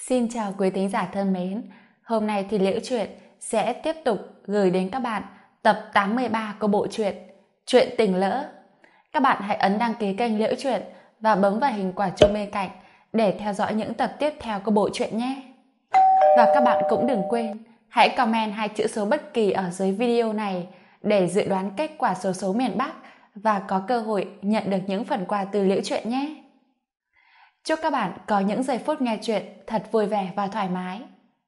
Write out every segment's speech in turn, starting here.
Xin chào quý thính giả thân mến. Hôm nay thì Liễu Chuyện sẽ tiếp tục gửi đến các bạn tập 83 của bộ truyện Chuyện Tình Lỡ. Các bạn hãy ấn đăng ký kênh Liễu Chuyện và bấm vào hình quả chuông bên cạnh để theo dõi những tập tiếp theo của bộ truyện nhé. Và các bạn cũng đừng quên hãy comment 2 chữ số bất kỳ ở dưới video này để dự đoán kết quả xổ số miền Bắc và có cơ hội nhận được những phần quà từ Liễu Chuyện nhé. Chúc các bạn có những giây phút nghe chuyện thật vui vẻ và thoải mái.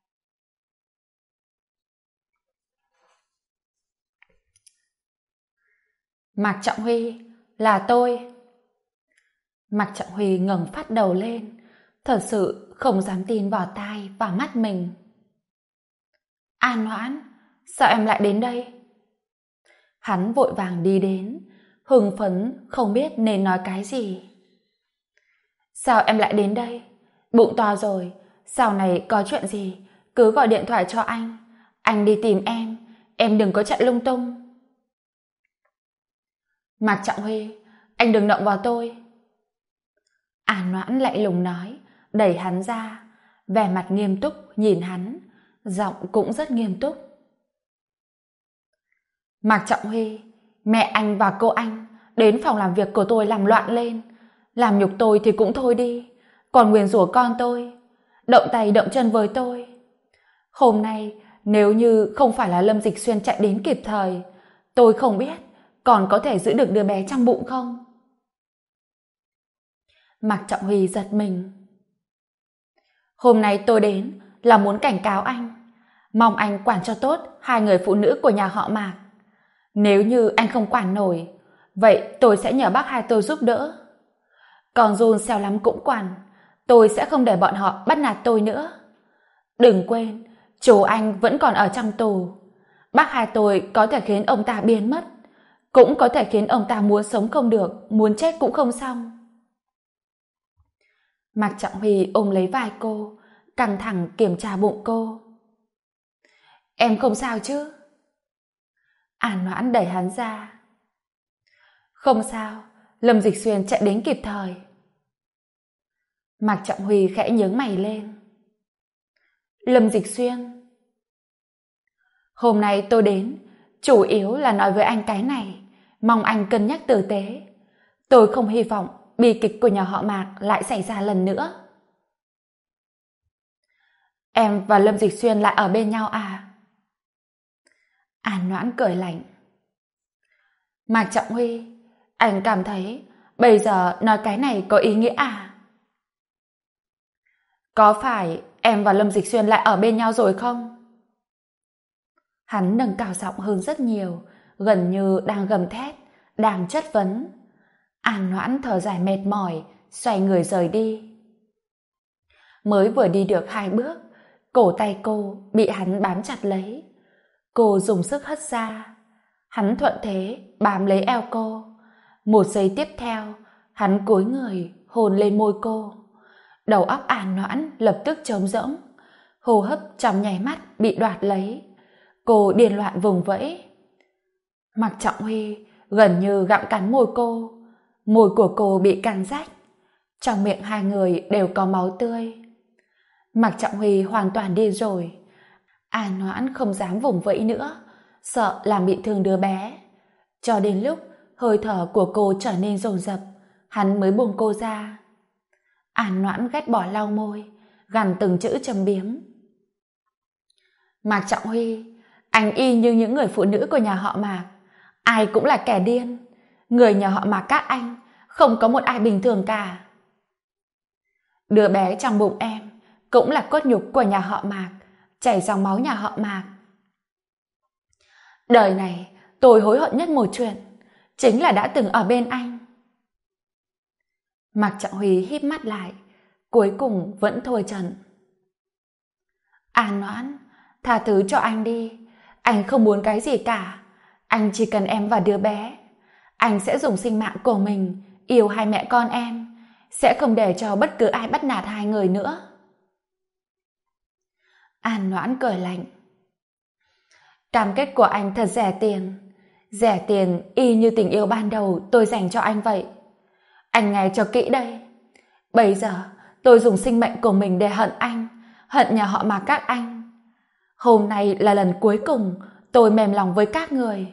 Mạc Trọng Huy, là tôi. Mạc Trọng Huy ngẩng phát đầu lên, thật sự không dám tin vào tai và mắt mình. An Noãn, sao em lại đến đây? Hắn vội vàng đi đến, hưng phấn không biết nên nói cái gì. Sao em lại đến đây? Bụng to rồi, sau này có chuyện gì cứ gọi điện thoại cho anh đi tìm em đừng có chạy lung tung. Mạc Trọng Huy, anh đừng động vào tôi. An Noãn lạnh lùng nói, đẩy hắn ra, vẻ mặt nghiêm túc nhìn hắn, giọng cũng rất nghiêm túc. Mạc Trọng Huy, mẹ anh và cô anh đến phòng làm việc của tôi làm loạn lên, làm nhục tôi thì cũng thôi đi, còn nguyền rủa con tôi, động tay động chân với tôi. Hôm nay nếu như không phải là Lâm Dịch Xuyên chạy đến kịp thời, tôi không biết còn có thể giữ được đứa bé trong bụng không. Mạc Trọng Huy giật mình. Hôm nay tôi đến là muốn cảnh cáo anh, mong anh quản cho tốt hai người phụ nữ của nhà họ Mạc. Nếu như anh không quản nổi, vậy tôi sẽ nhờ bác hai tôi giúp đỡ. Còn Jun xèo lắm cũng quản, tôi sẽ không để bọn họ bắt nạt tôi nữa. Đừng quên, chú anh vẫn còn ở trong tù. Bác hai tôi có thể khiến ông ta biến mất, cũng có thể khiến ông ta muốn sống không được, muốn chết cũng không xong. Mạc Trọng Huy ôm lấy vai cô, căng thẳng kiểm tra bụng cô. Em không sao chứ? An Noãn đẩy hắn ra. Không sao, Lâm Dịch Xuyên chạy đến kịp thời. Mạc Trọng Huy khẽ nhướng mày lên. Lâm Dịch Xuyên? Hôm nay tôi đến, chủ yếu là nói với anh cái này, mong anh cân nhắc tử tế. Tôi không hy vọng bi kịch của nhà họ Mạc lại xảy ra lần nữa. Em và Lâm Dịch Xuyên lại ở bên nhau à? An Noãn cười lạnh. Mạc Trọng Huy, anh cảm thấy bây giờ nói cái này có ý nghĩa à? Có phải em và Lâm Dịch Xuyên lại ở bên nhau rồi không? Hắn nâng cao giọng hơn rất nhiều, gần như đang gầm thét, đang chất vấn. An Noãn thở dài mệt mỏi, xoay người rời đi. Mới vừa đi được 2 bước, cổ tay cô bị hắn bám chặt lấy. Cô dùng sức hất ra. Hắn thuận thế bám lấy eo cô. Một giây tiếp theo, hắn cúi người hôn lên môi cô. Đầu óc An Noãn lập tức trống rỗng, hô hấp trong nháy mắt bị đoạt lấy. Cô điên loạn vùng vẫy. Mạc Trọng Huy gần như gặm cắn môi cô. Môi của cô bị cắn rách, trong miệng hai người đều có máu tươi. Mạc Trọng Huy hoàn toàn đi rồi. An Noãn không dám vùng vẫy nữa, sợ làm bị thương đứa bé. Cho đến lúc hơi thở của cô trở nên dồn dập, hắn mới buông cô ra. An Noãn ghét bỏ lau môi, gằn từng chữ châm biếm. Mạc Trọng Huy, anh y như những người phụ nữ của nhà họ Mạc, ai cũng là kẻ điên. Người nhà họ Mạc các anh không có một ai bình thường cả. Đứa bé trong bụng em cũng là cốt nhục của nhà họ Mạc, chảy dòng máu nhà họ Mạc. Đời này tôi hối hận nhất một chuyện, chính là đã từng ở bên anh. Mạc Trọng Huy híp mắt lại, cuối cùng vẫn thôi trận. An Noãn, tha thứ cho anh đi, anh không muốn cái gì cả, anh chỉ cần em và đứa bé. Anh sẽ dùng sinh mạng của mình yêu hai mẹ con em, sẽ không để cho bất cứ ai bắt nạt hai người nữa. An Noãn cười lạnh. Cam kết của anh thật rẻ tiền y như tình yêu ban đầu tôi dành cho anh vậy. Anh nghe cho kỹ đây, bây giờ tôi dùng sinh mệnh của mình để hận anh, hận nhà họ Mạc các anh. Hôm nay là lần cuối cùng tôi mềm lòng với các người.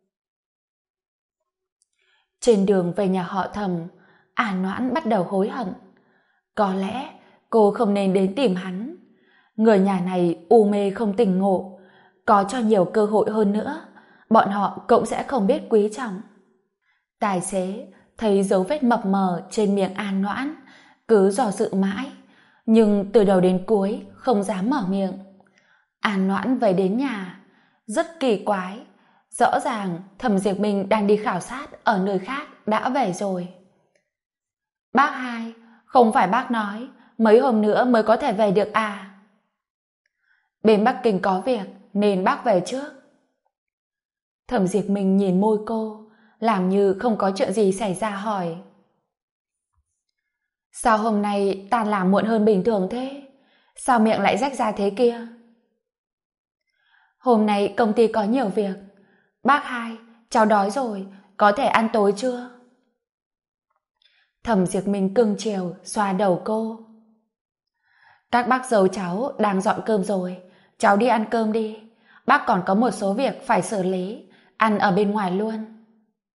Trên đường về nhà họ Thẩm, An Noãn bắt đầu hối hận. Có lẽ cô không nên đến tìm hắn. Người nhà này u mê không tỉnh ngộ, có cho nhiều cơ hội hơn nữa, bọn họ cũng sẽ không biết quý trọng. Tài xế thấy dấu vết mập mờ trên miệng An Noãn, cứ dò dự mãi, nhưng từ đầu đến cuối không dám mở miệng. An Noãn về đến nhà, rất kỳ quái, rõ ràng Thẩm Diệp Minh đang đi khảo sát ở nơi khác đã về rồi. Bác hai, không phải bác nói mấy hôm nữa mới có thể về được à? Bên Bắc Kinh có việc nên bác về trước. Thẩm Diệp Minh nhìn môi cô, làm như không có chuyện gì xảy ra hỏi. Sao hôm nay tan làm muộn hơn bình thường thế? Sao miệng lại rách ra thế kia? Hôm nay công ty có nhiều việc. Bác hai, cháu đói rồi, có thể ăn tối chưa? Thẩm Diệp Minh cưng chiều xoa đầu cô. Các bác dâu cháu đang dọn cơm rồi, cháu đi ăn cơm đi. Bác còn có một số việc phải xử lý, ăn ở bên ngoài luôn.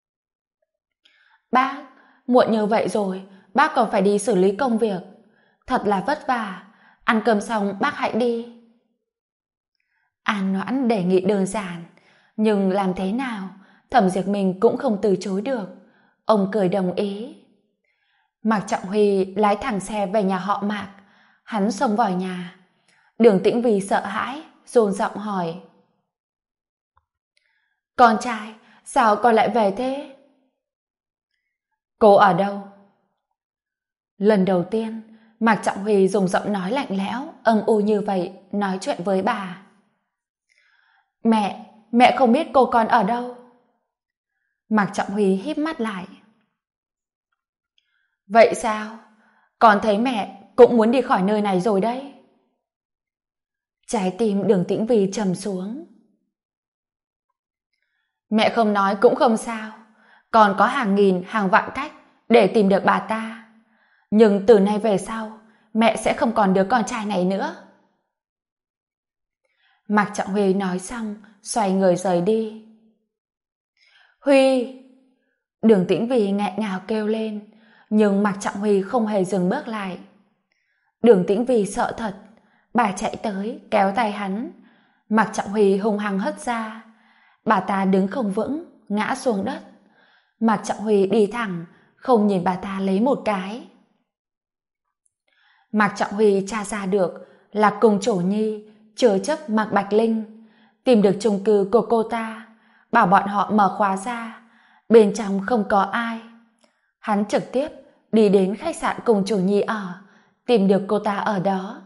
Bác, muộn như vậy rồi, bác còn phải đi xử lý công việc. Thật là vất vả, ăn cơm xong bác hãy đi. An Noãn đề nghị đơn giản, nhưng làm thế nào, Thẩm Diệp Minh cũng không từ chối được. Ông cười đồng ý. Mạc Trọng Huy lái thẳng xe về nhà họ Mạc, hắn xông vào nhà. Đường Tĩnh Vy sợ hãi, dồn giọng hỏi. Con trai, sao con lại về thế? Cô ở đâu? Lần đầu tiên, Mạc Trọng Huy dùng giọng nói lạnh lẽo, âm u như vậy, nói chuyện với bà. Mẹ không biết cô con ở đâu. Mạc Trọng Huy híp mắt lại. Vậy sao? Con thấy mẹ cũng muốn đi khỏi nơi này rồi đấy. Trái tim Đường Tĩnh Vy trầm xuống. Mẹ không nói cũng không sao. Còn có hàng nghìn, hàng vạn cách để tìm được bà ta. Nhưng từ nay về sau, mẹ sẽ không còn đứa con trai này nữa. Mạc Trọng Huy nói xong, xoay người rời đi. Huy! Đường Tĩnh Vy nghẹn ngào kêu lên, nhưng Mạc Trọng Huy không hề dừng bước lại. Đường Tĩnh Vy sợ thật, bà chạy tới kéo tay hắn. Mạc Trọng Huy hung hăng hất ra, bà ta đứng không vững, ngã xuống đất. Mạc Trọng Huy đi thẳng, không nhìn bà ta lấy một cái. Mạc Trọng Huy tra ra được là cùng chủ nhi chứa chấp Mạc Bạch Linh, tìm được chung cư của cô ta, bảo bọn họ mở khóa ra, bên trong không có ai. Hắn trực tiếp đi đến khách sạn cùng chủ nhi ở, tìm được cô ta ở đó.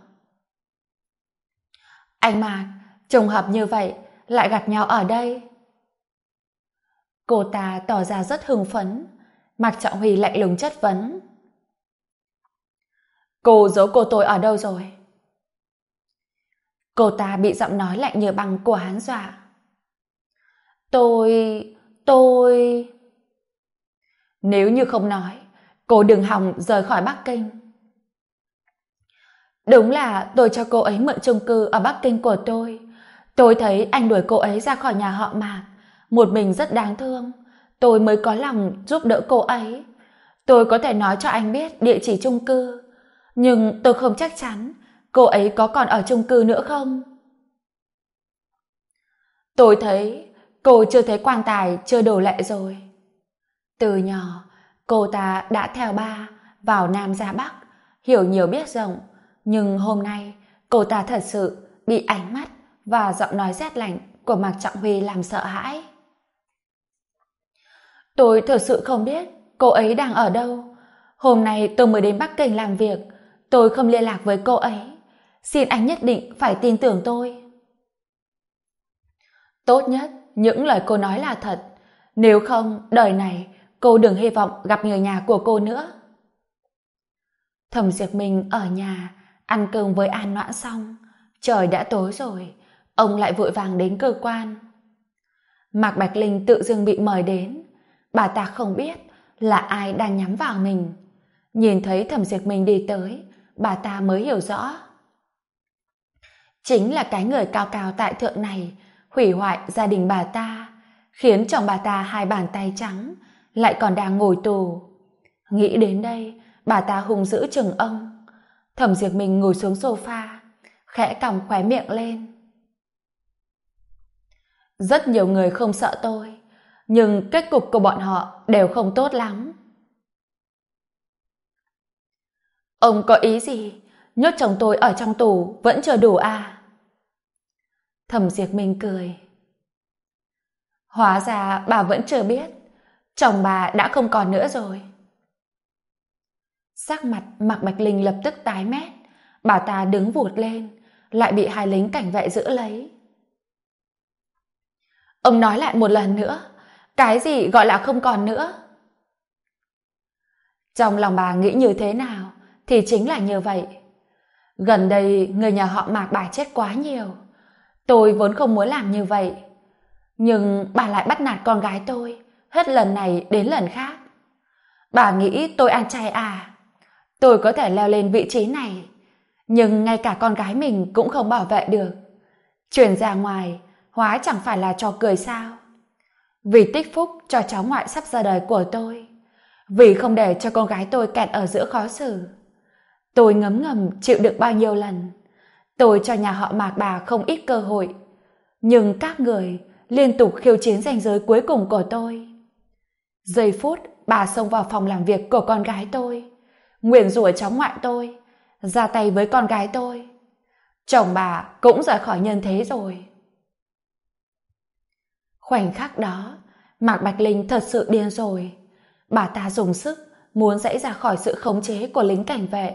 Anh Mạc, trùng hợp như vậy lại gặp nhau ở đây. Cô ta tỏ ra rất hưng phấn. Mạc Trọng Huy lạnh lùng chất vấn. Cô giấu cô tôi ở đâu rồi? Cô ta bị giọng nói lạnh như băng của hắn dọa. Tôi... Nếu như không nói, cô đừng hòng rời khỏi Bắc Kinh. Đúng là tôi cho cô ấy mượn chung cư ở Bắc Kinh của tôi. Tôi thấy anh đuổi cô ấy ra khỏi nhà họ Mạc, một mình rất đáng thương. Tôi mới có lòng giúp đỡ cô ấy. Tôi có thể nói cho anh biết địa chỉ chung cư, nhưng tôi không chắc chắn cô ấy có còn ở chung cư nữa không. Tôi thấy cô chưa thấy quan tài chưa đổ lệ rồi. Từ nhỏ, cô ta đã theo ba vào Nam ra Bắc, hiểu nhiều biết rộng, nhưng hôm nay cô ta thật sự bị ánh mắt và giọng nói rét lạnh của Mạc Trọng Huy làm sợ hãi. Tôi thật sự không biết cô ấy đang ở đâu. Hôm nay tôi mới đến Bắc Kinh làm việc, tôi không liên lạc với cô ấy. Xin anh nhất định phải tin tưởng tôi. Tốt nhất những lời cô nói là thật, nếu không đời này cô đừng hy vọng gặp người nhà của cô nữa. Thẩm Diệp Minh ở nhà ăn cơm với An Noãn xong, trời đã tối rồi, ông lại vội vàng đến cơ quan. Mạc Bạch Linh tự dưng bị mời đến, bà ta không biết là ai đang nhắm vào mình. Nhìn thấy Thẩm Diệp Minh đi tới, bà ta mới hiểu rõ. Chính là cái người cao cao tại thượng này hủy hoại gia đình bà ta, khiến chồng bà ta hai bàn tay trắng, lại còn đang ngồi tù. Nghĩ đến đây, bà ta hung dữ chừng ông. Thẩm Diệp Minh ngồi xuống sofa, khẽ còng khóe miệng lên. Rất nhiều người không sợ tôi, nhưng kết cục của bọn họ đều không tốt lắm. Ông có ý gì? Nhốt chồng tôi ở trong tù vẫn chưa đủ à? Thẩm Diệp Minh cười. Hóa ra bà vẫn chưa biết, chồng bà đã không còn nữa rồi. Sắc mặt Mạc Bạch Linh lập tức tái mét, bà ta đứng vụt lên, lại bị hai lính cảnh vệ giữ lấy. Ông nói lại một lần nữa, cái gì gọi là không còn nữa? Trong lòng bà nghĩ như thế nào thì chính là như vậy. Gần đây người nhà họ Mạc bà chết quá nhiều. Tôi vốn không muốn làm như vậy, nhưng bà lại bắt nạt con gái tôi hết lần này đến lần khác. Bà nghĩ tôi ăn chay à? Tôi có thể leo lên vị trí này, nhưng ngay cả con gái mình cũng không bảo vệ được. Truyền ra ngoài hóa chẳng phải là trò cười sao? Vì tích phúc cho cháu ngoại sắp ra đời của tôi, vì không để cho con gái tôi kẹt ở giữa khó xử, tôi ngấm ngầm chịu đựng bao nhiêu lần. Tôi cho nhà họ Mạc bà không ít cơ hội, nhưng các người liên tục khiêu chiến ranh giới cuối cùng của tôi. Giây phút bà xông vào phòng làm việc của con gái tôi, nguyền rủa cháu ngoại tôi, ra tay với con gái tôi, chồng bà cũng rời khỏi nhân thế rồi. Khoảnh khắc đó, Mạc Bạch Linh thật sự điên rồi. Bà ta dùng sức muốn giãy ra khỏi sự khống chế của lính cảnh vệ.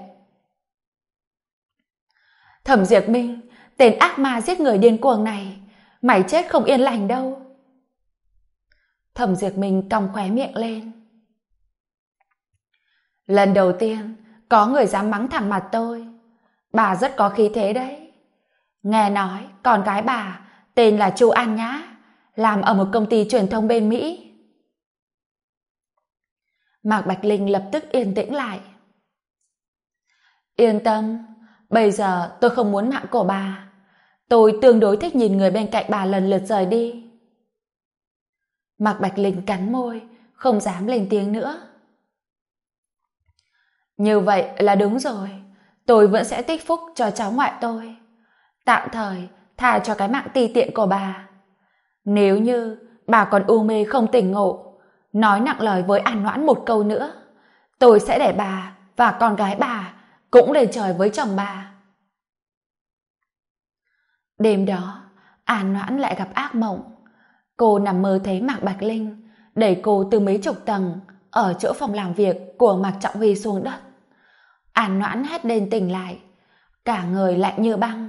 Thẩm Diệp Minh, tên ác ma giết người điên cuồng này, mày chết không yên lành đâu. Thẩm Diệp Minh cong khóe miệng lên. Lần đầu tiên có người dám mắng thẳng mặt tôi. Bà rất có khí thế đấy. Nghe nói con gái bà tên là Chu An Nhã, làm ở một công ty truyền thông bên Mỹ. Mạc Bạch Linh lập tức yên tĩnh lại. Yên tâm, bây giờ tôi không muốn mạng của bà. Tôi tương đối thích nhìn người bên cạnh bà lần lượt rời đi. Mạc Bạch Linh cắn môi, không dám lên tiếng nữa. Như vậy là đúng rồi, tôi vẫn sẽ tích phúc cho cháu ngoại tôi. Tạm thời tha cho cái mạng ti tiện của bà. Nếu như bà còn u mê không tỉnh ngộ, nói nặng lời với An Noãn một câu nữa, tôi sẽ để bà và con gái bà cũng lên trời với chồng bà. Đêm đó, An Noãn lại gặp ác mộng. Cô nằm mơ thấy Mạc Bạch Linh đẩy cô từ mấy chục tầng ở chỗ phòng làm việc của Mạc Trọng Huy xuống đất. An Noãn hét lên tỉnh lại, cả người lạnh như băng.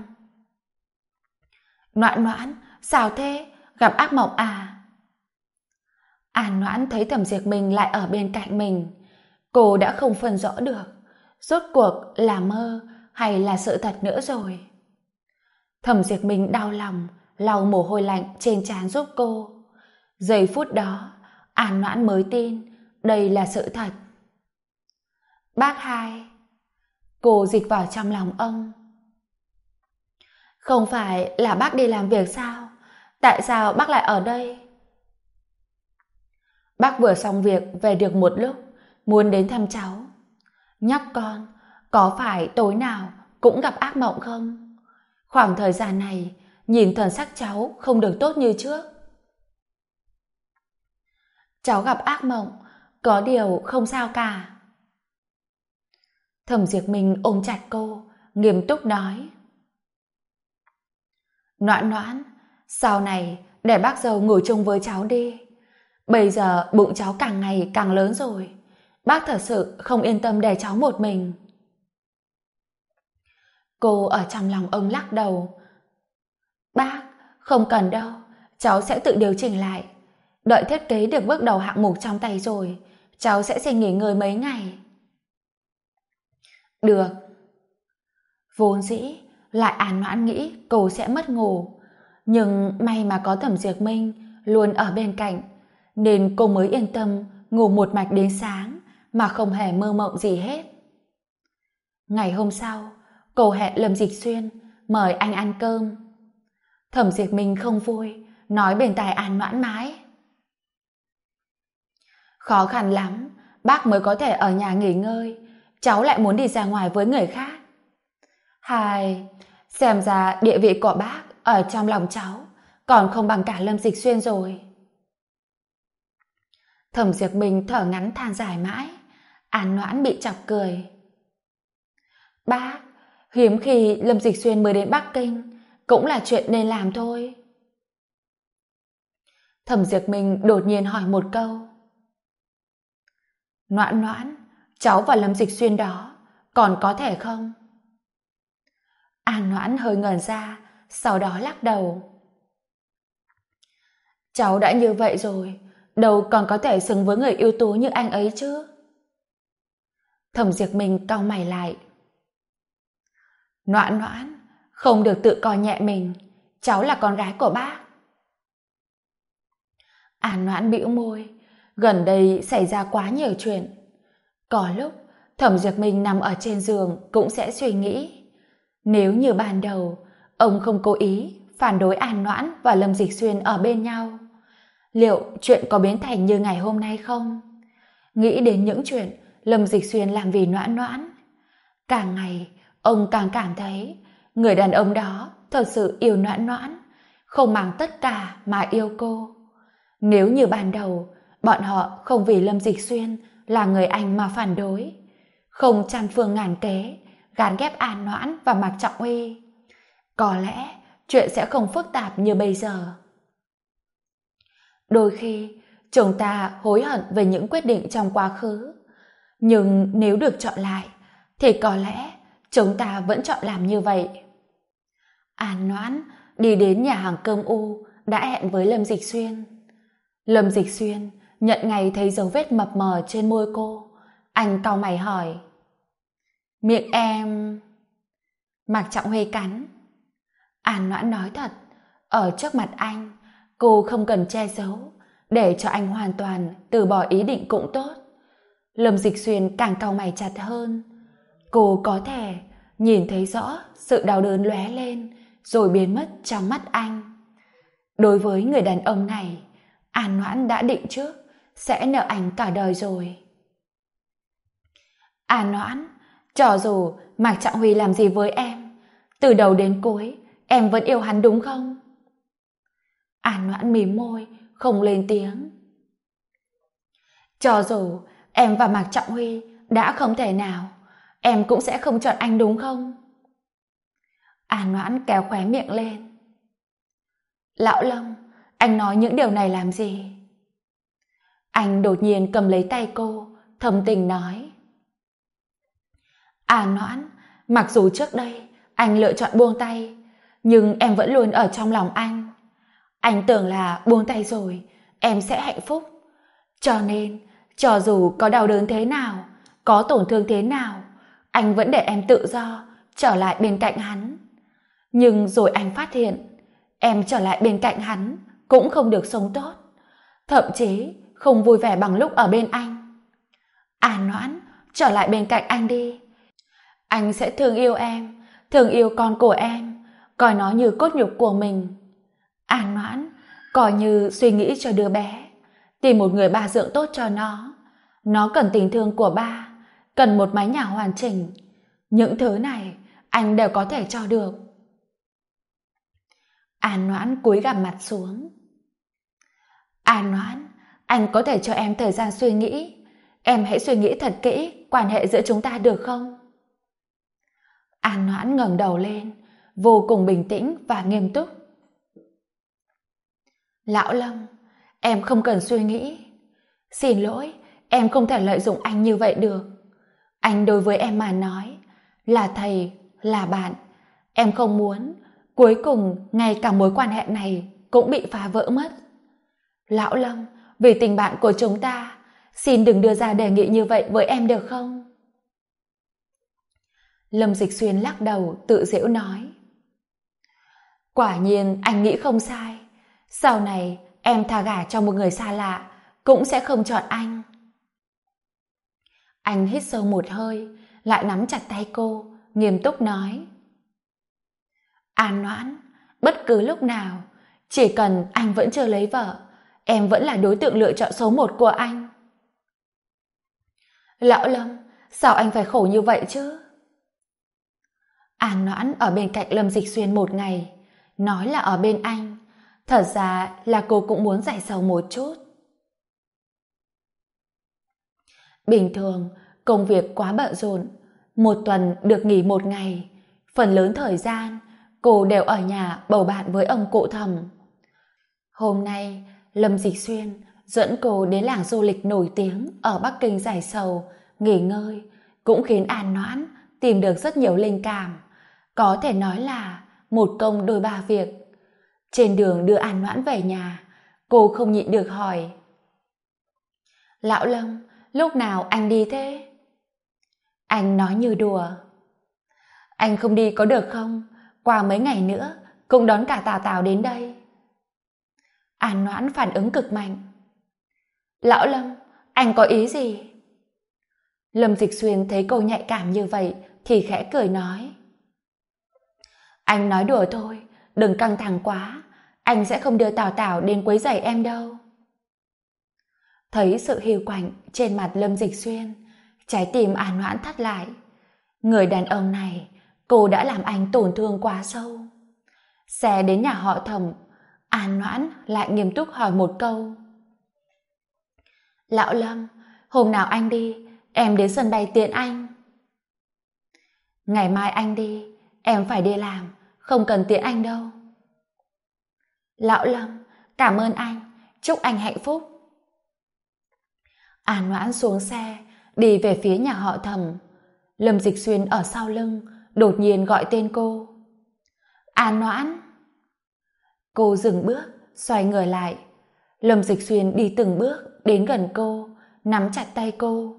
Noãn Noãn, sao thế? Gặp ác mộng à? An Noãn thấy Thẩm Diệp Minh lại ở bên cạnh mình. Cô đã không phân rõ được rốt cuộc là mơ hay là sự thật nữa rồi. Thẩm Diệp Minh đau lòng lau mồ hôi lạnh trên trán giúp cô. Giây phút đó An Noãn mới tin đây là sự thật. Bác hai. Cô dịch vào trong lòng ông. Không phải là bác đi làm việc sao? Tại sao bác lại ở đây? Bác vừa xong việc về được một lúc, muốn đến thăm cháu. Nhóc con, có phải tối nào cũng gặp ác mộng không? Khoảng thời gian này, nhìn thần sắc cháu không được tốt như trước. Cháu gặp ác mộng, có điều không sao cả. Thẩm Diệp Minh ôm chặt cô, nghiêm túc nói. Noãn Noãn, sau này để bác dâu ngủ chung với cháu đi. Bây giờ bụng cháu càng ngày càng lớn rồi, bác thật sự không yên tâm để cháu một mình. Cô ở trong lòng ông lắc đầu. Bác, không cần đâu, cháu sẽ tự điều chỉnh lại. Đợi thiết kế được bước đầu hạng mục trong tay rồi, cháu sẽ xin nghỉ ngơi mấy ngày. Được. Vốn dĩ lại An Noãn nghĩ cô sẽ mất ngủ, nhưng may mà có Thẩm Diệp Minh luôn ở bên cạnh, nên cô mới yên tâm ngủ một mạch đến sáng mà không hề mơ mộng gì hết. Ngày hôm sau, cô hẹn Lâm Dịch Xuyên mời anh ăn cơm. Thẩm Diệp Minh không vui, nói bên tai An Noãn mãi. Khó khăn lắm, bác mới có thể ở nhà nghỉ ngơi, cháu lại muốn đi ra ngoài với người khác. Hai, xem ra địa vị của bác ở trong lòng cháu còn không bằng cả Lâm Dịch Xuyên rồi. Thẩm Diệp Minh thở ngắn than dài mãi. An Noãn bị chọc cười. Bác, hiếm khi Lâm Dịch Xuyên mới đến Bắc Kinh, cũng là chuyện nên làm thôi. Thẩm Diệp Minh đột nhiên hỏi một câu. Noãn Noãn, cháu và Lâm Dịch Xuyên đó còn có thể không? An Noãn hơi ngẩn ra, sau đó lắc đầu. Cháu đã như vậy rồi, đâu còn có thể xứng với người ưu tú như anh ấy chứ. Thẩm Diệp Minh cau mày lại. Noãn Noãn, không được tự coi nhẹ mình, cháu là con gái của bác. An Noãn bĩu môi, gần đây xảy ra quá nhiều chuyện. Có lúc Thẩm Diệp Minh nằm ở trên giường cũng sẽ suy nghĩ, nếu như ban đầu ông không cố ý phản đối An Noãn và Lâm Dịch Xuyên ở bên nhau, liệu chuyện có biến thành như ngày hôm nay không? Nghĩ đến những chuyện Lâm Dịch Xuyên làm vì Noãn Noãn, càng ngày ông càng cảm thấy người đàn ông đó thật sự yêu Noãn Noãn, không mang tất cả mà yêu cô. Nếu như ban đầu bọn họ không vì Lâm Dịch Xuyên là người anh mà phản đối, không trăm phương ngàn kế gán ghép An Noãn và Mạc Trọng Uy, có lẽ chuyện sẽ không phức tạp như bây giờ. Đôi khi chúng ta hối hận về những quyết định trong quá khứ, nhưng nếu được chọn lại thì có lẽ chúng ta vẫn chọn làm như vậy. An Noãn đi đến nhà hàng cơm U đã hẹn với Lâm Dịch Xuyên. Lâm Dịch Xuyên nhận ngay thấy dấu vết mập mờ trên môi cô. Anh cau mày hỏi. Miệng em... Mạc Trọng Huy cắn. An Noãn nói thật, ở trước mặt anh, cô không cần che giấu, để cho anh hoàn toàn từ bỏ ý định cũng tốt. Lâm Dịch Xuyên càng cau mày chặt hơn. Cô có thể nhìn thấy rõ sự đau đớn lóe lên rồi biến mất trong mắt anh. Đối với người đàn ông này, An Noãn đã định trước sẽ nợ anh cả đời rồi. An Noãn, cho dù Mạc Trọng Huy làm gì với em, từ đầu đến cuối em vẫn yêu hắn đúng không? An Noãn mím môi, không lên tiếng. Cho dù em và Mạc Trọng Huy đã không thể nào, em cũng sẽ không chọn anh đúng không? An Noãn kéo khóe miệng lên. Lão Lâm, anh nói những điều này làm gì? Anh đột nhiên cầm lấy tay cô, thầm tình nói. An Noãn, mặc dù trước đây anh lựa chọn buông tay, nhưng em vẫn luôn ở trong lòng anh. Anh tưởng là buông tay rồi, em sẽ hạnh phúc. Cho nên, cho dù có đau đớn thế nào, có tổn thương thế nào, anh vẫn để em tự do trở lại bên cạnh hắn. Nhưng rồi anh phát hiện, em trở lại bên cạnh hắn cũng không được sống tốt, thậm chí không vui vẻ bằng lúc ở bên anh. An Noãn, trở lại bên cạnh anh đi. Anh sẽ thương yêu em, thương yêu con của em, coi nó như cốt nhục của mình. An Noãn, coi như suy nghĩ cho đứa bé, tìm một người ba dưỡng tốt cho nó. Nó cần tình thương của ba, cần một mái nhà hoàn chỉnh. Những thứ này anh đều có thể cho được. An Noãn cúi gằm mặt xuống. An Noãn, anh có thể cho em thời gian suy nghĩ. Em hãy suy nghĩ thật kỹ quan hệ giữa chúng ta được không? An Noãn ngẩng đầu lên, vô cùng bình tĩnh và nghiêm túc. Lão Lâm, em không cần suy nghĩ. Xin lỗi, em không thể lợi dụng anh như vậy được. Anh đối với em mà nói, là thầy, là bạn. Em không muốn, cuối cùng ngay cả mối quan hệ này cũng bị phá vỡ mất. Lão Lâm, vì tình bạn của chúng ta, xin đừng đưa ra đề nghị như vậy với em được không? Lâm Dịch Xuyên lắc đầu tự giễu nói. Quả nhiên anh nghĩ không sai. Sau này em thà gả cho một người xa lạ cũng sẽ không chọn anh. Anh hít sâu một hơi, lại nắm chặt tay cô, nghiêm túc nói. An Noãn, bất cứ lúc nào, chỉ cần anh vẫn chưa lấy vợ, em vẫn là đối tượng lựa chọn số một của anh. Lão Lâm, sao anh phải khổ như vậy chứ? An Noãn ở bên cạnh Lâm Dịch Xuyên một ngày, nói là ở bên anh, thật ra là cô cũng muốn giải sầu một chút. Bình thường, công việc quá bận rộn, một tuần được nghỉ một ngày, phần lớn thời gian cô đều ở nhà bầu bạn với ông cụ Thẩm. Hôm nay, Lâm Dịch Xuyên dẫn cô đến làng du lịch nổi tiếng ở Bắc Kinh giải sầu, nghỉ ngơi, cũng khiến An Noãn tìm được rất nhiều linh cảm. Có thể nói là một công đôi ba việc. Trên đường đưa An Noãn về nhà, cô không nhịn được hỏi: Lão Lâm, lúc nào anh đi thế? Anh nói như đùa: Anh không đi có được không? Qua mấy ngày nữa cũng đón cả Tào Tào đến đây. An Noãn phản ứng cực mạnh: Lão Lâm, anh có ý gì? Lâm Dịch Xuyên thấy cô nhạy cảm như vậy thì khẽ cười nói: Anh nói đùa thôi, đừng căng thẳng quá, anh sẽ không đưa Tào Tào đến quấy rầy em đâu. Thấy sự hiu quạnh trên mặt Lâm Dịch Xuyên, trái tim An Noãn thắt lại. Người đàn ông này, cô đã làm anh tổn thương quá sâu. Xe đến nhà họ Thẩm, An Noãn lại nghiêm túc hỏi một câu: Lão Lâm, hôm nào anh đi, em đến sân bay tiện anh. Ngày mai anh đi, em phải đi làm, không cần tiện anh đâu. Lão Lâm, cảm ơn anh, chúc anh hạnh phúc. An Noãn xuống xe, đi về phía nhà họ Thẩm. Lâm Dịch Xuyên ở sau lưng, đột nhiên gọi tên cô: An Noãn. Cô dừng bước, xoay người lại. Lâm Dịch Xuyên đi từng bước đến gần cô, nắm chặt tay cô.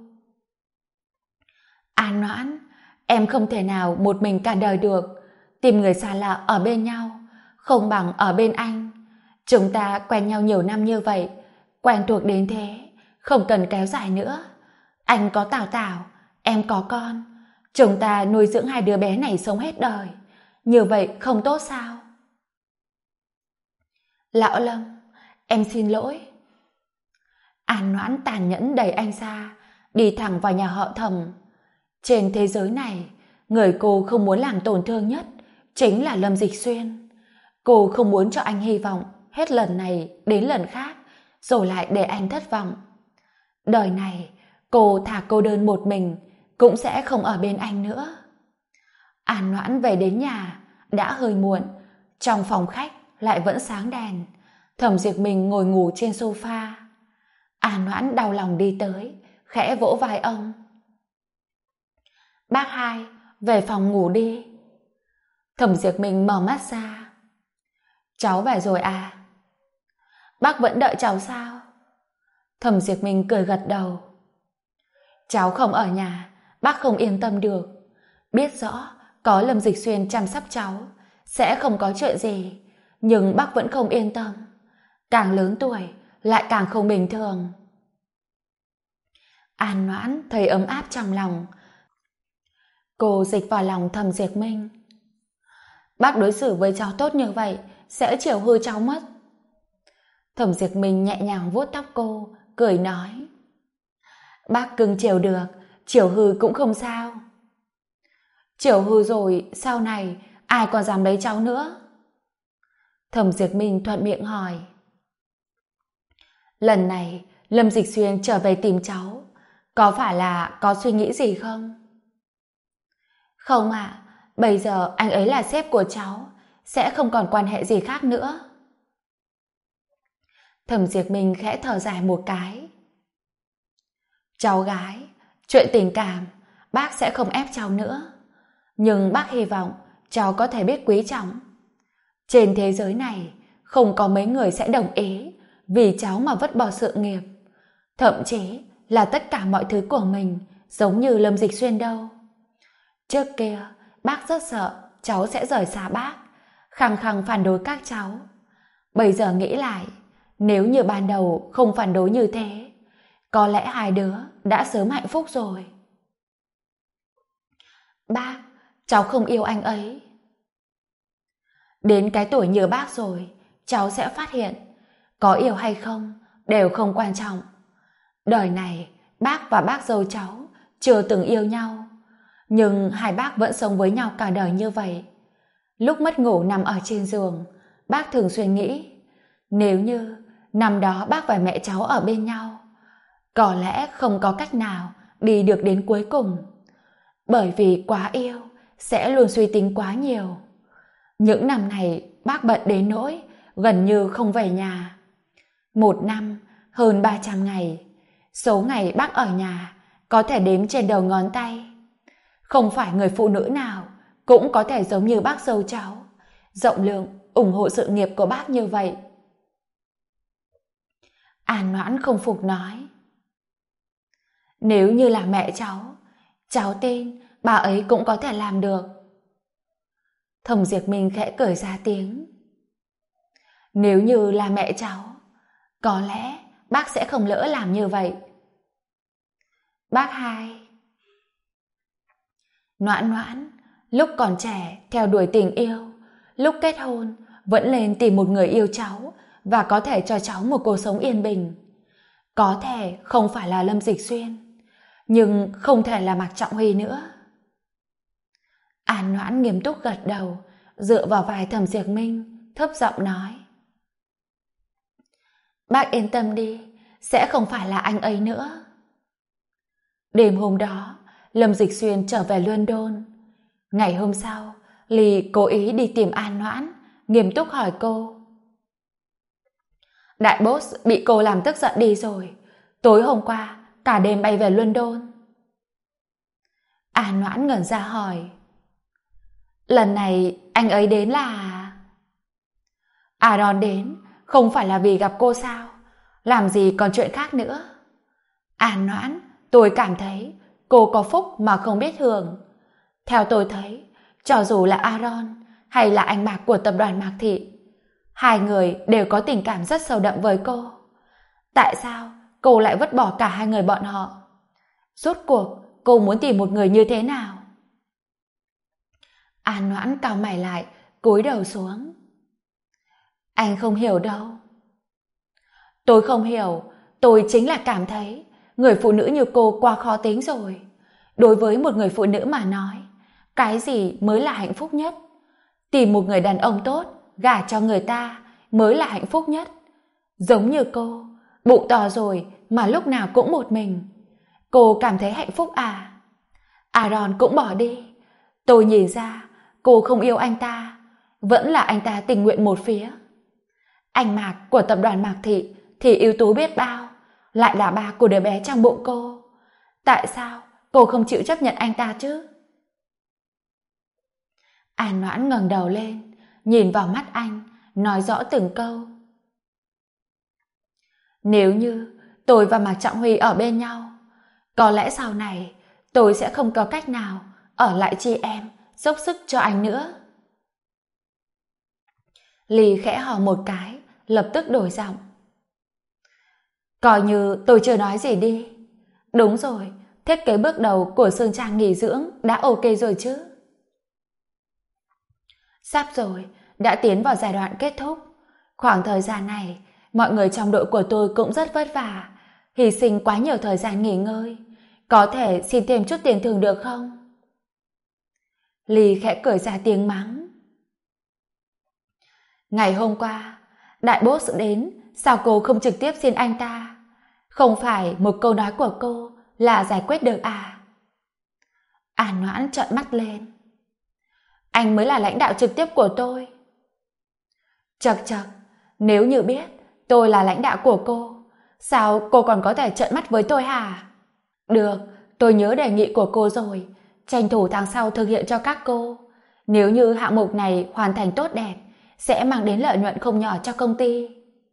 An Noãn, em không thể nào một mình cả đời được. Tìm người xa lạ ở bên nhau, không bằng ở bên anh. Chúng ta quen nhau nhiều năm như vậy, quen thuộc đến thế, không cần kéo dài nữa. Anh có Tào Tào, em có con. Chúng ta nuôi dưỡng hai đứa bé này sống hết đời. Như vậy không tốt sao? Lão Lâm, em xin lỗi. An Noãn tàn nhẫn đẩy anh ra, đi thẳng vào nhà họ Thẩm. Trên thế giới này, người cô không muốn làm tổn thương nhất chính là Lâm Dịch Xuyên. Cô không muốn cho anh hy vọng hết lần này đến lần khác, rồi lại để anh thất vọng. Đời này, cô thà cô đơn một mình, cũng sẽ không ở bên anh nữa. An Noãn về đến nhà, đã hơi muộn. Trong phòng khách lại vẫn sáng đèn. Thẩm Diệp Minh ngồi ngủ trên sofa. An Noãn đau lòng đi tới, khẽ vỗ vai ông. Bác hai, về phòng ngủ đi. Thẩm Diệp Minh mở mắt ra. Cháu về rồi à? Bác vẫn đợi cháu sao? Thẩm Diệp Minh cười gật đầu. Cháu không ở nhà, bác không yên tâm được. Biết rõ có Lâm Dịch Xuyên chăm sóc cháu, sẽ không có chuyện gì, nhưng bác vẫn không yên tâm. Càng lớn tuổi, lại càng không bình thường. An Noãn thấy ấm áp trong lòng. Cô dịch vào lòng Thẩm Diệp Minh. Bác đối xử với cháu tốt như vậy, sẽ chiều hư cháu mất. Thẩm Diệp Minh nhẹ nhàng vuốt tóc cô, cười nói. Bác cưng chiều được, chiều hư cũng không sao. Chiều hư rồi, sau này, ai còn dám lấy cháu nữa? Thẩm Diệp Minh thuận miệng hỏi. Lần này, Lâm Dịch Xuyên trở về tìm cháu, có phải là có suy nghĩ gì không? Không ạ, bây giờ anh ấy là sếp của cháu, sẽ không còn quan hệ gì khác nữa. Thẩm Diệp Minh khẽ thở dài một cái. Cháu gái, chuyện tình cảm, bác sẽ không ép cháu nữa. Nhưng bác hy vọng cháu có thể biết quý trọng. Trên thế giới này, không có mấy người sẽ đồng ý vì cháu mà vứt bỏ sự nghiệp. Thậm chí là tất cả mọi thứ của mình, giống như Lâm Dịch Xuyên đâu. Trước kia, bác rất sợ cháu sẽ rời xa bác, khăng khăng phản đối các cháu. Bây giờ nghĩ lại, nếu như ban đầu không phản đối như thế, có lẽ hai đứa đã sớm hạnh phúc rồi. Bác, cháu không yêu anh ấy. Đến cái tuổi như bác rồi, cháu sẽ phát hiện, có yêu hay không đều không quan trọng. Đời này, bác và bác dâu cháu chưa từng yêu nhau, nhưng hai bác vẫn sống với nhau cả đời như vậy. Lúc mất ngủ nằm ở trên giường, bác thường suy nghĩ, nếu như năm đó bác và mẹ cháu ở bên nhau, có lẽ không có cách nào đi được đến cuối cùng. Bởi vì quá yêu, sẽ luôn suy tính quá nhiều. Những năm này, bác bận đến nỗi gần như không về nhà. 1 năm, hơn 300 ngày. Số ngày bác ở nhà có thể đếm trên đầu ngón tay. Không phải người phụ nữ nào cũng có thể giống như bác dâu cháu, rộng lượng, ủng hộ sự nghiệp của bác như vậy. An Noãn không phục nói. Nếu như là mẹ cháu tin bà ấy cũng có thể làm được. Thẩm Diệp Minh khẽ cười ra tiếng. Nếu như là mẹ cháu, có lẽ bác sẽ không lỡ làm như vậy. Bác hai. Noãn Noãn, lúc còn trẻ theo đuổi tình yêu, lúc kết hôn vẫn lên tìm một người yêu cháu và có thể cho cháu một cuộc sống yên bình. Có thể không phải là Lâm Dịch Xuyên, nhưng không thể là Mạc Trọng Huy nữa. An Noãn nghiêm túc gật đầu, dựa vào vai Thẩm Diệp Minh, thấp giọng nói. Bác yên tâm đi, sẽ không phải là anh ấy nữa. Đêm hôm đó, Lâm Dịch Xuyên trở về London. Ngày hôm sau, Ly cố ý đi tìm An Noãn, nghiêm túc hỏi cô. Đại boss bị cô làm tức giận đi rồi. Tối hôm qua, cả đêm bay về London. An Noãn ngẩn ra hỏi. Lần này anh ấy đến là... Aaron đến, không phải là vì gặp cô sao? Làm gì còn chuyện khác nữa? An Noãn, tôi cảm thấy cô có phúc mà không biết hưởng. Theo tôi thấy, cho dù là Aaron hay là anh Mạc của tập đoàn Mạc Thị, hai người đều có tình cảm rất sâu đậm với cô. Tại sao cô lại vứt bỏ cả hai người bọn họ? Rốt cuộc cô muốn tìm một người như thế nào? An Noãn cau mày lại, cúi đầu xuống. Anh không hiểu đâu. Tôi không hiểu, tôi chính là cảm thấy người phụ nữ như cô quá khó tính rồi. Đối với một người phụ nữ mà nói, cái gì mới là hạnh phúc nhất? Tìm một người đàn ông tốt, gả cho người ta mới là hạnh phúc nhất. Giống như cô, bụng to rồi mà lúc nào cũng một mình. Cô cảm thấy hạnh phúc à? Aaron cũng bỏ đi. Tôi nhìn ra cô không yêu anh ta, vẫn là anh ta tình nguyện một phía. Anh Mạc của tập đoàn Mạc Thị thì ưu tú biết bao, lại là ba của đứa bé trong bụng cô. Tại sao cô không chịu chấp nhận anh ta chứ? An Noãn ngẩng đầu lên, nhìn vào mắt anh, nói rõ từng câu. Nếu như tôi và Mạc Trọng Huy ở bên nhau, có lẽ sau này tôi sẽ không có cách nào ở lại chị em, dốc sức cho anh nữa. Ly khẽ hò một cái, lập tức đổi giọng. Coi như tôi chưa nói gì đi. Đúng rồi, thiết kế bước đầu của Sơn Trang nghỉ dưỡng đã ok rồi chứ? Sắp rồi, đã tiến vào giai đoạn kết thúc. Khoảng thời gian này, mọi người trong đội của tôi cũng rất vất vả, hy sinh quá nhiều thời gian nghỉ ngơi. Có thể xin thêm chút tiền thưởng được không? Ly khẽ cười ra tiếng mắng. Ngày hôm qua, đại boss đến, sao cô không trực tiếp xin anh ta? Không phải một câu nói của cô là giải quyết được à? An Noãn trợn mắt lên. Anh mới là lãnh đạo trực tiếp của tôi. Chậc chậc, nếu như biết tôi là lãnh đạo của cô, sao cô còn có thể trợn mắt với tôi hả? Được, tôi nhớ đề nghị của cô rồi, tranh thủ tháng sau thực hiện cho các cô. Nếu như hạng mục này hoàn thành tốt đẹp, sẽ mang đến lợi nhuận không nhỏ cho công ty.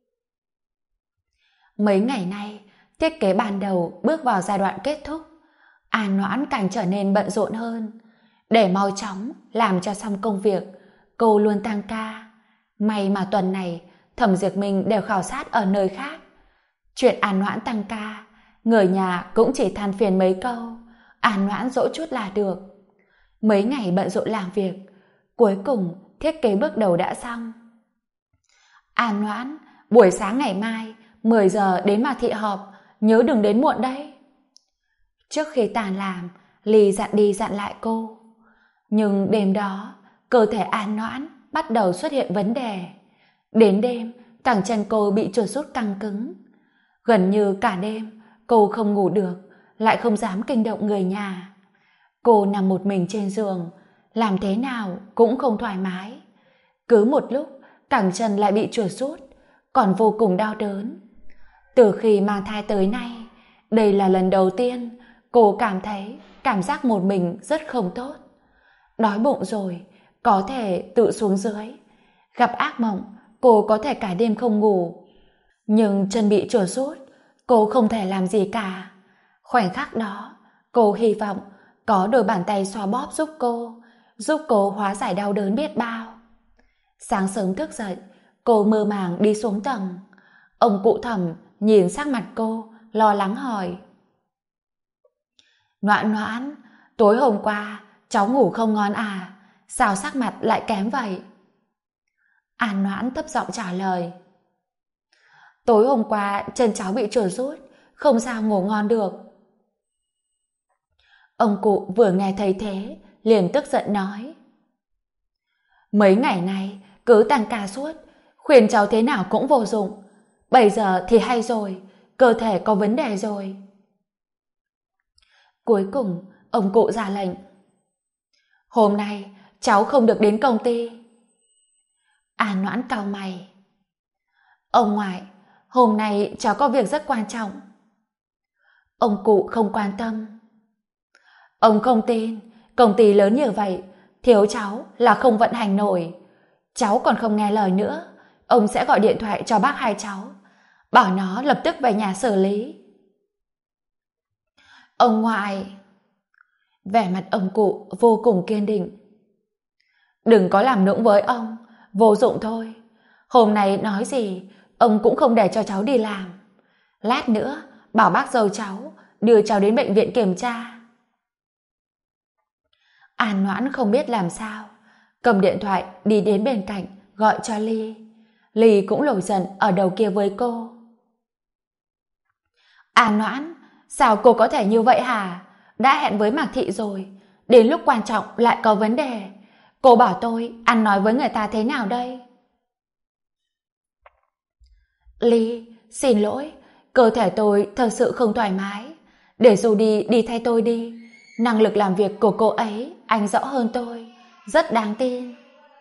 Mấy ngày nay, thiết kế ban đầu bước vào giai đoạn kết thúc. An Noãn càng trở nên bận rộn hơn. Để mau chóng làm cho xong công việc, cô luôn tăng ca. May mà tuần này, Thẩm Diệp Minh đều khảo sát ở nơi khác. Chuyện An Noãn tăng ca, người nhà cũng chỉ than phiền mấy câu. An Noãn dỗ chút là được. Mấy ngày bận rộn làm việc, cuối cùng thiết kế bước đầu đã xong. An Noãn, buổi sáng ngày mai 10 giờ đến Mạc Thị họp, nhớ đừng đến muộn đấy. Trước khi tàn làm, Ly dặn đi dặn lại cô. Nhưng đêm đó, cơ thể An Noãn bắt đầu xuất hiện vấn đề. Đến đêm, cẳng chân cô bị chuột rút căng cứng. Gần như cả đêm, cô không ngủ được, lại không dám kinh động người nhà. Cô nằm một mình trên giường, làm thế nào cũng không thoải mái. Cứ một lúc, cẳng chân lại bị chuột rút, còn vô cùng đau đớn. Từ khi mang thai tới nay, đây là lần đầu tiên cô cảm thấy cảm giác một mình rất không tốt. Đói bụng rồi, có thể tự xuống dưới. Gặp ác mộng, cô có thể cả đêm không ngủ. Nhưng chân bị chuột rút, cô không thể làm gì cả. Khoảnh khắc đó, cô hy vọng có đôi bàn tay xoa bóp giúp cô hóa giải đau đớn biết bao. Sáng sớm thức dậy, cô mơ màng đi xuống tầng. Ông cụ Thẩm nhìn sắc mặt cô, lo lắng hỏi: Noãn Noãn, tối hôm qua cháu ngủ không ngon à? Sao sắc mặt lại kém vậy? An Noãn thấp giọng trả lời: Tối hôm qua chân cháu bị chuột rút, không sao ngủ ngon được. Ông cụ vừa nghe thấy thế, liền tức giận nói: Mấy ngày nay cứ tăng ca suốt, khuyên cháu thế nào cũng vô dụng. Bây giờ thì hay rồi, cơ thể có vấn đề rồi. Cuối cùng, ông cụ ra lệnh: Hôm nay cháu không được đến công ty. An Noãn cau mày: Ông ngoại, hôm nay cháu có việc rất quan trọng. Ông cụ không quan tâm: Ông không tin, công ty lớn như vậy, thiếu cháu là không vận hành nổi. Cháu còn không nghe lời nữa, ông sẽ gọi điện thoại cho bác hai cháu, bảo nó lập tức về nhà xử lý. Ông ngoại... Vẻ mặt ông cụ vô cùng kiên định: Đừng có làm nũng với ông, vô dụng thôi. Hôm nay nói gì, ông cũng không để cho cháu đi làm. Lát nữa, bảo bác dâu cháu đưa cháu đến bệnh viện kiểm tra. An Noãn không biết làm sao, cầm điện thoại đi đến bên cạnh gọi cho Ly. Ly cũng nổi giận ở đầu kia với cô: An Noãn, sao cô có thể như vậy hả? Đã hẹn với Mạc Thị rồi, đến lúc quan trọng lại có vấn đề. Cô bảo tôi ăn nói với người ta thế nào đây? Ly, xin lỗi, cơ thể tôi thật sự không thoải mái. Để dù đi thay tôi đi. Năng lực làm việc của cô ấy anh rõ hơn tôi, rất đáng tin.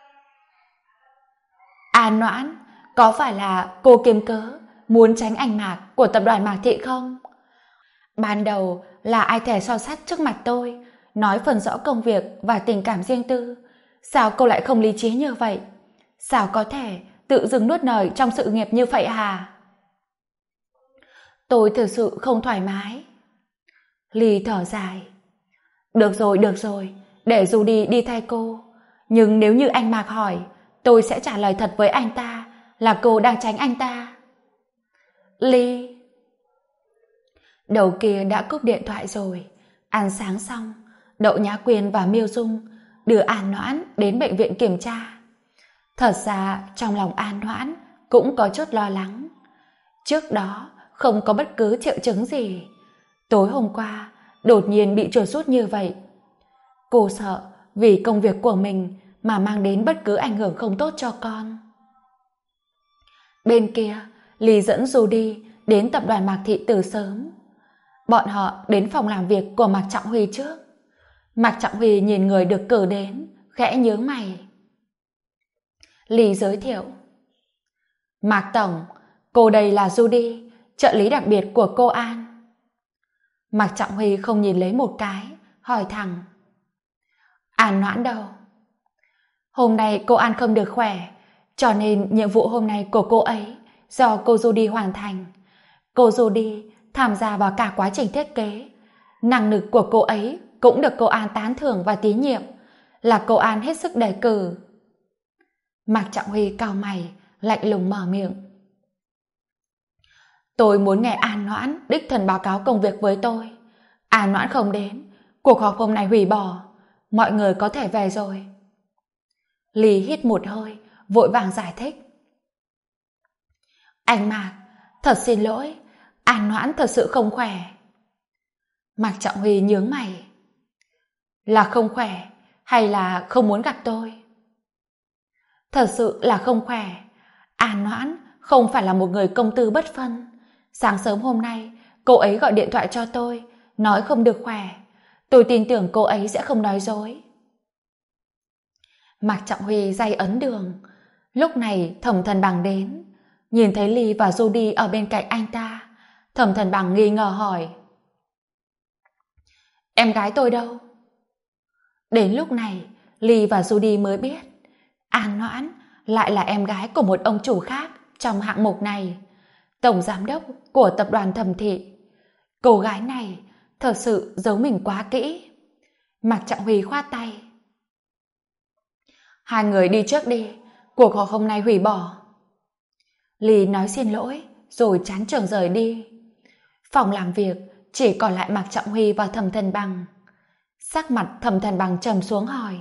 An Noãn, có phải là cô kiếm cớ muốn tránh ảnh Mạc của tập đoàn Mạc Thị không? Ban đầu là ai thèm so sắt trước mặt tôi, nói phần rõ công việc và tình cảm riêng tư. Sao cô lại không lý trí như vậy? Sao có thể tự dưng nuốt lời trong sự nghiệp như vậy hả? Tôi thực sự không thoải mái. Ly thở dài: Được rồi, để dù đi thay cô. Nhưng nếu như anh Mạc hỏi, tôi sẽ trả lời thật với anh ta là cô đang tránh anh ta. Ly... Đầu kia đã cúp điện thoại rồi. Ăn sáng xong, Đậu Nhã Quyên và Miêu Dung đưa An Noãn đến bệnh viện kiểm tra. Thật ra trong lòng An Noãn cũng có chút lo lắng. Trước đó không có bất cứ triệu chứng gì, tối hôm qua đột nhiên bị chuột rút như vậy. Cô sợ vì công việc của mình mà mang đến bất cứ ảnh hưởng không tốt cho con. Bên kia, Ly dẫn Judy đến tập đoàn Mạc Thị từ sớm. Bọn họ đến phòng làm việc của Mạc Trọng Huy trước. Mạc Trọng Huy nhìn người được cử đến, khẽ nhướng mày. Ly giới thiệu: Mạc Tổng, cô đây là Judy, trợ lý đặc biệt của cô An. Mạc Trọng Huy không nhìn lấy một cái, hỏi thẳng: An Noãn đâu? Hôm nay cô An không được khỏe, cho nên nhiệm vụ hôm nay của cô ấy do cô Judy hoàn thành. Cô Judy tham gia vào cả quá trình thiết kế. Năng lực của cô ấy cũng được cô An tán thưởng và tín nhiệm, là cô An hết sức đề cử. Mạc Trọng Huy cau mày, lạnh lùng mở miệng: Tôi muốn nghe An Noãn đích thân báo cáo công việc với tôi. An Noãn không đến, cuộc họp hôm nay hủy bỏ, mọi người có thể về rồi. Ly hít một hơi, vội vàng giải thích. Anh Mạc, thật xin lỗi, An Noãn thật sự không khỏe. Mạc Trọng Huy nhướng mày. Là không khỏe hay là không muốn gặp tôi? Thật sự là không khỏe. An Noãn không phải là một người công tư bất phân. Sáng sớm hôm nay, cô ấy gọi điện thoại cho tôi, nói không được khỏe. Tôi tin tưởng cô ấy sẽ không nói dối. Mạc Trọng Huy day ấn đường. Lúc này Thẩm Thần Bằng đến. Nhìn thấy Ly và Judy ở bên cạnh anh ta, Thẩm Thần Bằng nghi ngờ hỏi. Em gái tôi đâu? Đến lúc này, Ly và Judy mới biết An Noãn lại là em gái của một ông chủ khác trong hạng mục này, tổng giám đốc của tập đoàn Thẩm Thị. Cô gái này thật sự giấu mình quá kỹ. Mạc Trọng Huy khoát tay. Hai người đi trước đi, cuộc họp hôm nay hủy bỏ. Ly nói xin lỗi rồi chán chường rời đi. Phòng làm việc chỉ còn lại Mạc Trọng Huy và Thẩm Thần Bằng. Sắc mặt Thẩm Thần Bằng trầm xuống hỏi.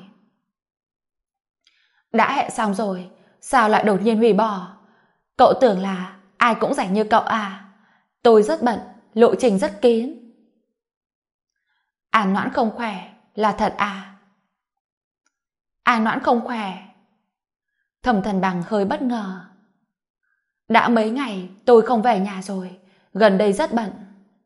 Đã hẹn xong rồi, sao lại đột nhiên hủy bỏ? Cậu tưởng là ai cũng rảnh như cậu à? Tôi rất bận, lộ trình rất kín. An Noãn không khỏe là thật à? An Noãn không khỏe. Thẩm Thần Bằng hơi bất ngờ. Đã mấy ngày tôi không về nhà rồi, gần đây rất bận.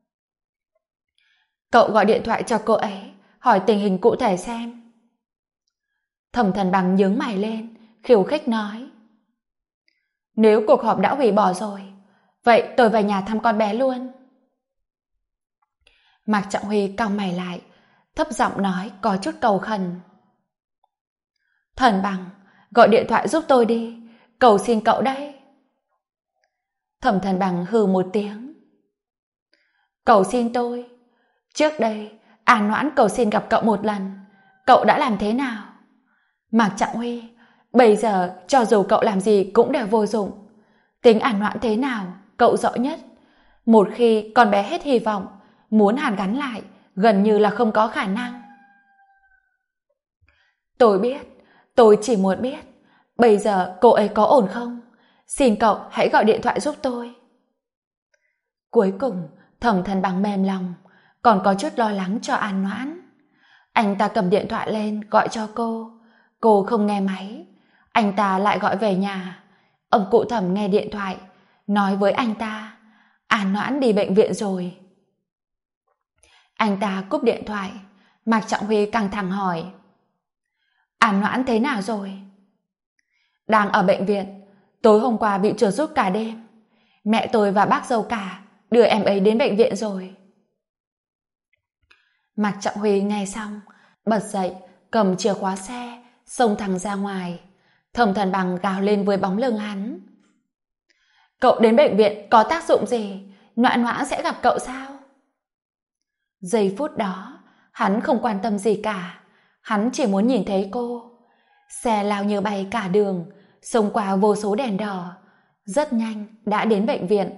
Cậu gọi điện thoại cho cô ấy, hỏi tình hình cụ thể xem. Thẩm Thần Bằng nhướng mày lên, khiêu khích nói. Nếu cuộc họp đã hủy bỏ rồi, vậy tôi về nhà thăm con bé luôn. Mạc Trọng Huy cau mày lại, thấp giọng nói có chút cầu khẩn. Thần Bằng, gọi điện thoại giúp tôi đi, cầu xin cậu đấy. Thẩm Thần Bằng hừ một tiếng. Cầu xin tôi? Trước đây, An Noãn cầu xin gặp cậu một lần, cậu đã làm thế nào? Mạc Trọng Huy, bây giờ cho dù cậu làm gì cũng đều vô dụng. Tính An Noãn thế nào, cậu rõ nhất. Một khi con bé hết hy vọng, muốn hàn gắn lại, gần như là không có khả năng. Tôi biết, tôi chỉ muốn biết, bây giờ cô ấy có ổn không? Xin cậu hãy gọi điện thoại giúp tôi. Cuối cùng, Thẩm Thần Bằng mềm lòng, còn có chút lo lắng cho An Noãn. Anh ta cầm điện thoại lên gọi cho cô không nghe máy. Anh ta lại gọi về nhà. Ông cụ Thẩm nghe điện thoại, nói với anh ta, An Noãn đi bệnh viện rồi. Anh ta cúp điện thoại. Mạc Trọng Huy căng thẳng hỏi, An Noãn thế nào rồi? Đang ở bệnh viện, tối hôm qua bị chuột rút cả đêm. Mẹ tôi và bác dâu cả đưa em ấy đến bệnh viện rồi. Mạc Trọng Huy nghe xong, bật dậy, cầm chìa khóa xe, xông thẳng ra ngoài. Thẩm Thần Bằng gào lên với bóng lưng hắn. Cậu đến bệnh viện có tác dụng gì? Noãn Noãn sẽ gặp cậu sao? Giây phút đó, hắn không quan tâm gì cả. Hắn chỉ muốn nhìn thấy cô. Xe lao như bay cả đường, xông qua vô số đèn đỏ. Rất nhanh đã đến bệnh viện.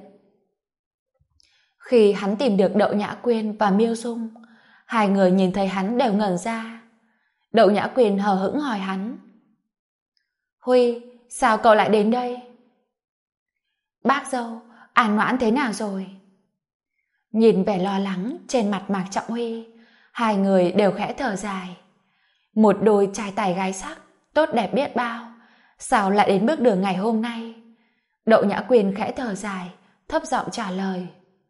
Khi hắn tìm được Đậu Nhã Quyên và Miêu Dung, hai người nhìn thấy hắn đều ngẩn ra. Đậu Nhã Quyên hờ hững hỏi hắn, Huy, sao cậu lại đến đây? Bác dâu, An Noãn thế nào rồi? Nhìn vẻ lo lắng trên mặt Mạc Trọng Huy, hai người đều khẽ thở dài. Một đôi trai tài gái sắc, tốt đẹp biết bao, sao lại đến bước đường ngày hôm nay? Đậu Nhã Quyên khẽ thở dài, thấp giọng trả lời.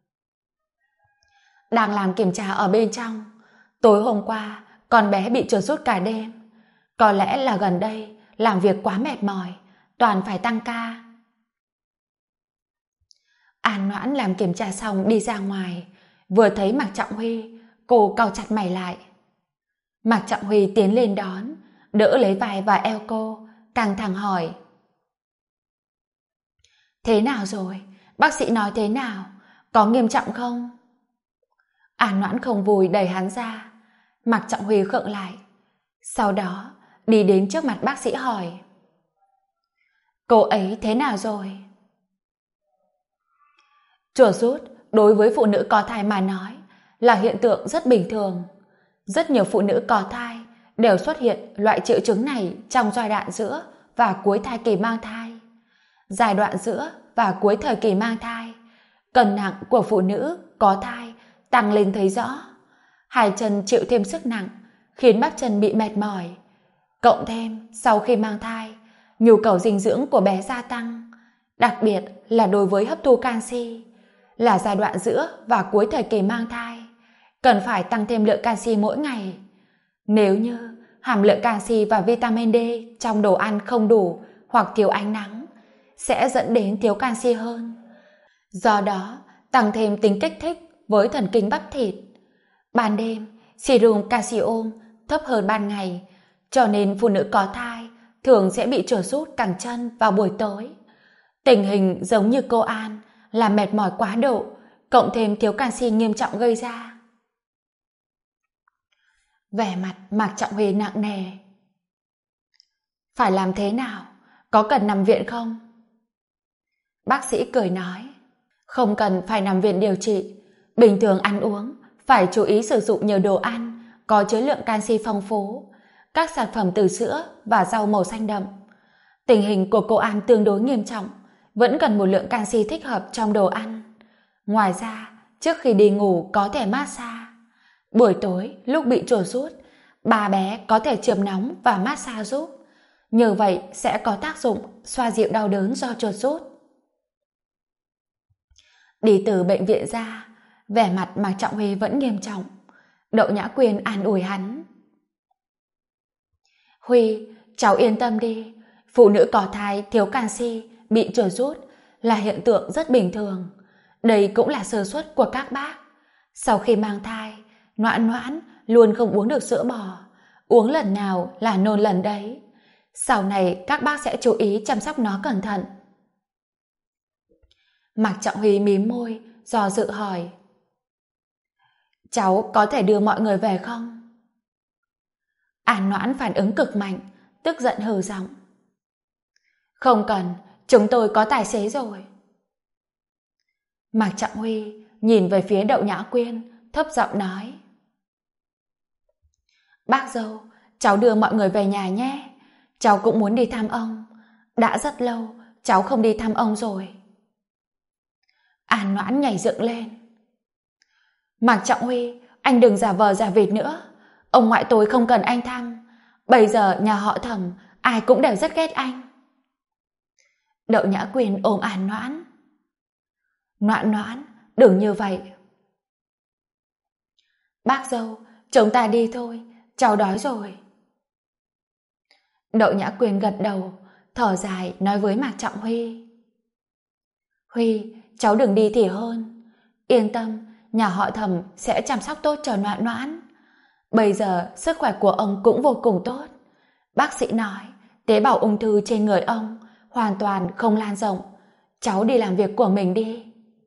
Đang làm kiểm tra ở bên trong. Tối hôm qua, con bé bị chuột rút cả đêm. Có lẽ là gần đây làm việc quá mệt mỏi, toàn phải tăng ca. An Noãn làm kiểm tra xong đi ra ngoài, vừa thấy Mạc Trọng Huy, cô cau chặt mày lại. Mạc Trọng Huy tiến lên đón, đỡ lấy vai và eo cô, căng thẳng hỏi. Thế nào rồi? Bác sĩ nói thế nào? Có nghiêm trọng không? An Noãn không vui đẩy hắn ra. Mạc Trọng Huy khựng lại. Sau đó, đi đến trước mặt bác sĩ hỏi. Cô ấy thế nào rồi? Chuột rút đối với phụ nữ có thai mà nói là hiện tượng rất bình thường. Rất nhiều phụ nữ có thai đều xuất hiện loại triệu chứng này trong giai đoạn giữa và cuối thai kỳ mang thai. Giai đoạn giữa và cuối thời kỳ mang thai, cân nặng của phụ nữ có thai tăng lên thấy rõ. Hai chân chịu thêm sức nặng, khiến bắp chân bị mệt mỏi. Cộng thêm, sau khi mang thai, nhu cầu dinh dưỡng của bé gia tăng, đặc biệt là đối với hấp thu canxi. Là giai đoạn giữa và cuối thời kỳ mang thai, cần phải tăng thêm lượng canxi mỗi ngày. Nếu như hàm lượng canxi và vitamin D trong đồ ăn không đủ hoặc thiếu ánh nắng, sẽ dẫn đến thiếu canxi hơn. Do đó, tăng thêm tính kích thích với thần kinh bắp thịt. Ban đêm, serum calcium thấp hơn ban ngày, cho nên phụ nữ có thai thường sẽ bị chuột rút cẳng chân vào buổi tối. Tình hình giống như cô An là mệt mỏi quá độ, cộng thêm thiếu canxi nghiêm trọng gây ra. Vẻ mặt Mạc Trọng Huy nặng nề. Phải làm thế nào? Có cần nằm viện không? Bác sĩ cười nói, không cần phải nằm viện điều trị. Bình thường ăn uống, phải chú ý sử dụng nhiều đồ ăn có chứa lượng canxi phong phú, các sản phẩm từ sữa và rau màu xanh đậm. Tình hình của cô An tương đối nghiêm trọng, vẫn cần một lượng canxi thích hợp trong đồ ăn. Ngoài ra, trước khi đi ngủ có thể massage. Buổi tối, lúc bị chuột rút, bà bé có thể chườm nóng và massage giúp. Nhờ vậy sẽ có tác dụng xoa dịu đau đớn do chuột rút. Đi từ bệnh viện ra, vẻ mặt Mạc Trọng Huy vẫn nghiêm trọng. Đậu Nhã Quyên an ủi hắn. Huy, cháu yên tâm đi. Phụ nữ có thai thiếu canxi, bị chuột rút là hiện tượng rất bình thường. Đây cũng là sơ suất của các bác. Sau khi mang thai, Noãn Noãn luôn không uống được sữa bò. Uống lần nào là nôn lần đấy. Sau này các bác sẽ chú ý chăm sóc nó cẩn thận. Mạc Trọng Huy mím môi, do dự hỏi. Cháu có thể đưa mọi người về không? An Noãn phản ứng cực mạnh, tức giận hừ giọng. Không cần, chúng tôi có tài xế rồi. Mạc Trọng Huy nhìn về phía Đậu Nhã Quyên, thấp giọng nói. Bác dâu, cháu đưa mọi người về nhà nhé. Cháu cũng muốn đi thăm ông. Đã rất lâu, cháu không đi thăm ông rồi. An Noãn nhảy dựng lên. Mạc Trọng Huy, anh đừng giả vờ giả vịt nữa. Ông ngoại tôi không cần anh thăm. Bây giờ nhà họ Thẩm ai cũng đều rất ghét anh. Đậu Nhã Quyên ôm An Noãn. Noãn Noãn, đừng như vậy. Bác dâu, chúng ta đi thôi, cháu đói rồi. Đậu Nhã Quyên gật đầu, thở dài nói với Mạc Trọng Huy. Huy, cháu đừng đi thì hơn. Yên tâm, nhà họ Thẩm sẽ chăm sóc tốt cho Noãn Noãn. Bây giờ sức khỏe của ông cũng vô cùng tốt. Bác sĩ nói tế bào ung thư trên người ông hoàn toàn không lan rộng. Cháu đi làm việc của mình đi.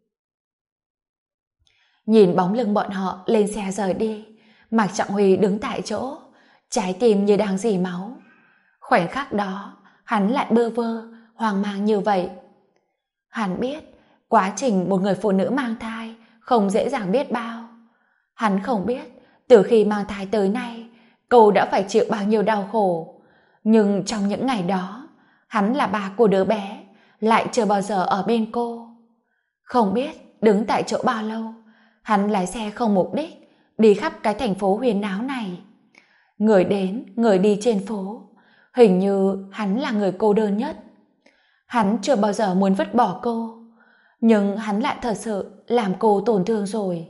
Nhìn bóng lưng bọn họ lên xe rời đi, Mạc Trọng Huy đứng tại chỗ, trái tim như đang rỉ máu. Khoảnh khắc đó, hắn lại bơ vơ, hoang mang như vậy. Hắn biết, quá trình một người phụ nữ mang thai không dễ dàng biết bao. Hắn không biết, từ khi mang thai tới nay, cô đã phải chịu bao nhiêu đau khổ. Nhưng trong những ngày đó, hắn là ba của đứa bé, lại chưa bao giờ ở bên cô. Không biết đứng tại chỗ bao lâu, hắn lái xe không mục đích, đi khắp cái thành phố huyên náo này. Người đến, người đi trên phố, hình như hắn là người cô đơn nhất. Hắn chưa bao giờ muốn vứt bỏ cô, nhưng hắn lại thật sự làm cô tổn thương rồi.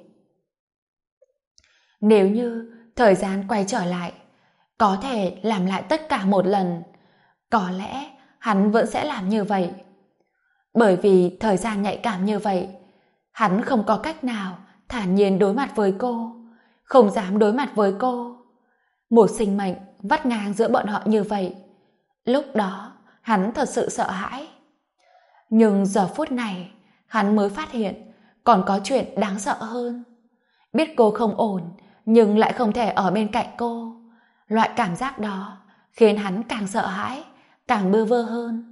Nếu như thời gian quay trở lại, có thể làm lại tất cả một lần, có lẽ hắn vẫn sẽ làm như vậy. Bởi vì thời gian nhạy cảm như vậy, hắn không có cách nào thản nhiên đối mặt với cô, không dám đối mặt với cô. Một sinh mệnh vắt ngang giữa bọn họ như vậy. Lúc đó, hắn thật sự sợ hãi. Nhưng giờ phút này, hắn mới phát hiện còn có chuyện đáng sợ hơn. Biết cô không ổn, nhưng lại không thể ở bên cạnh cô. Loại cảm giác đó khiến hắn càng sợ hãi, càng bơ vơ hơn.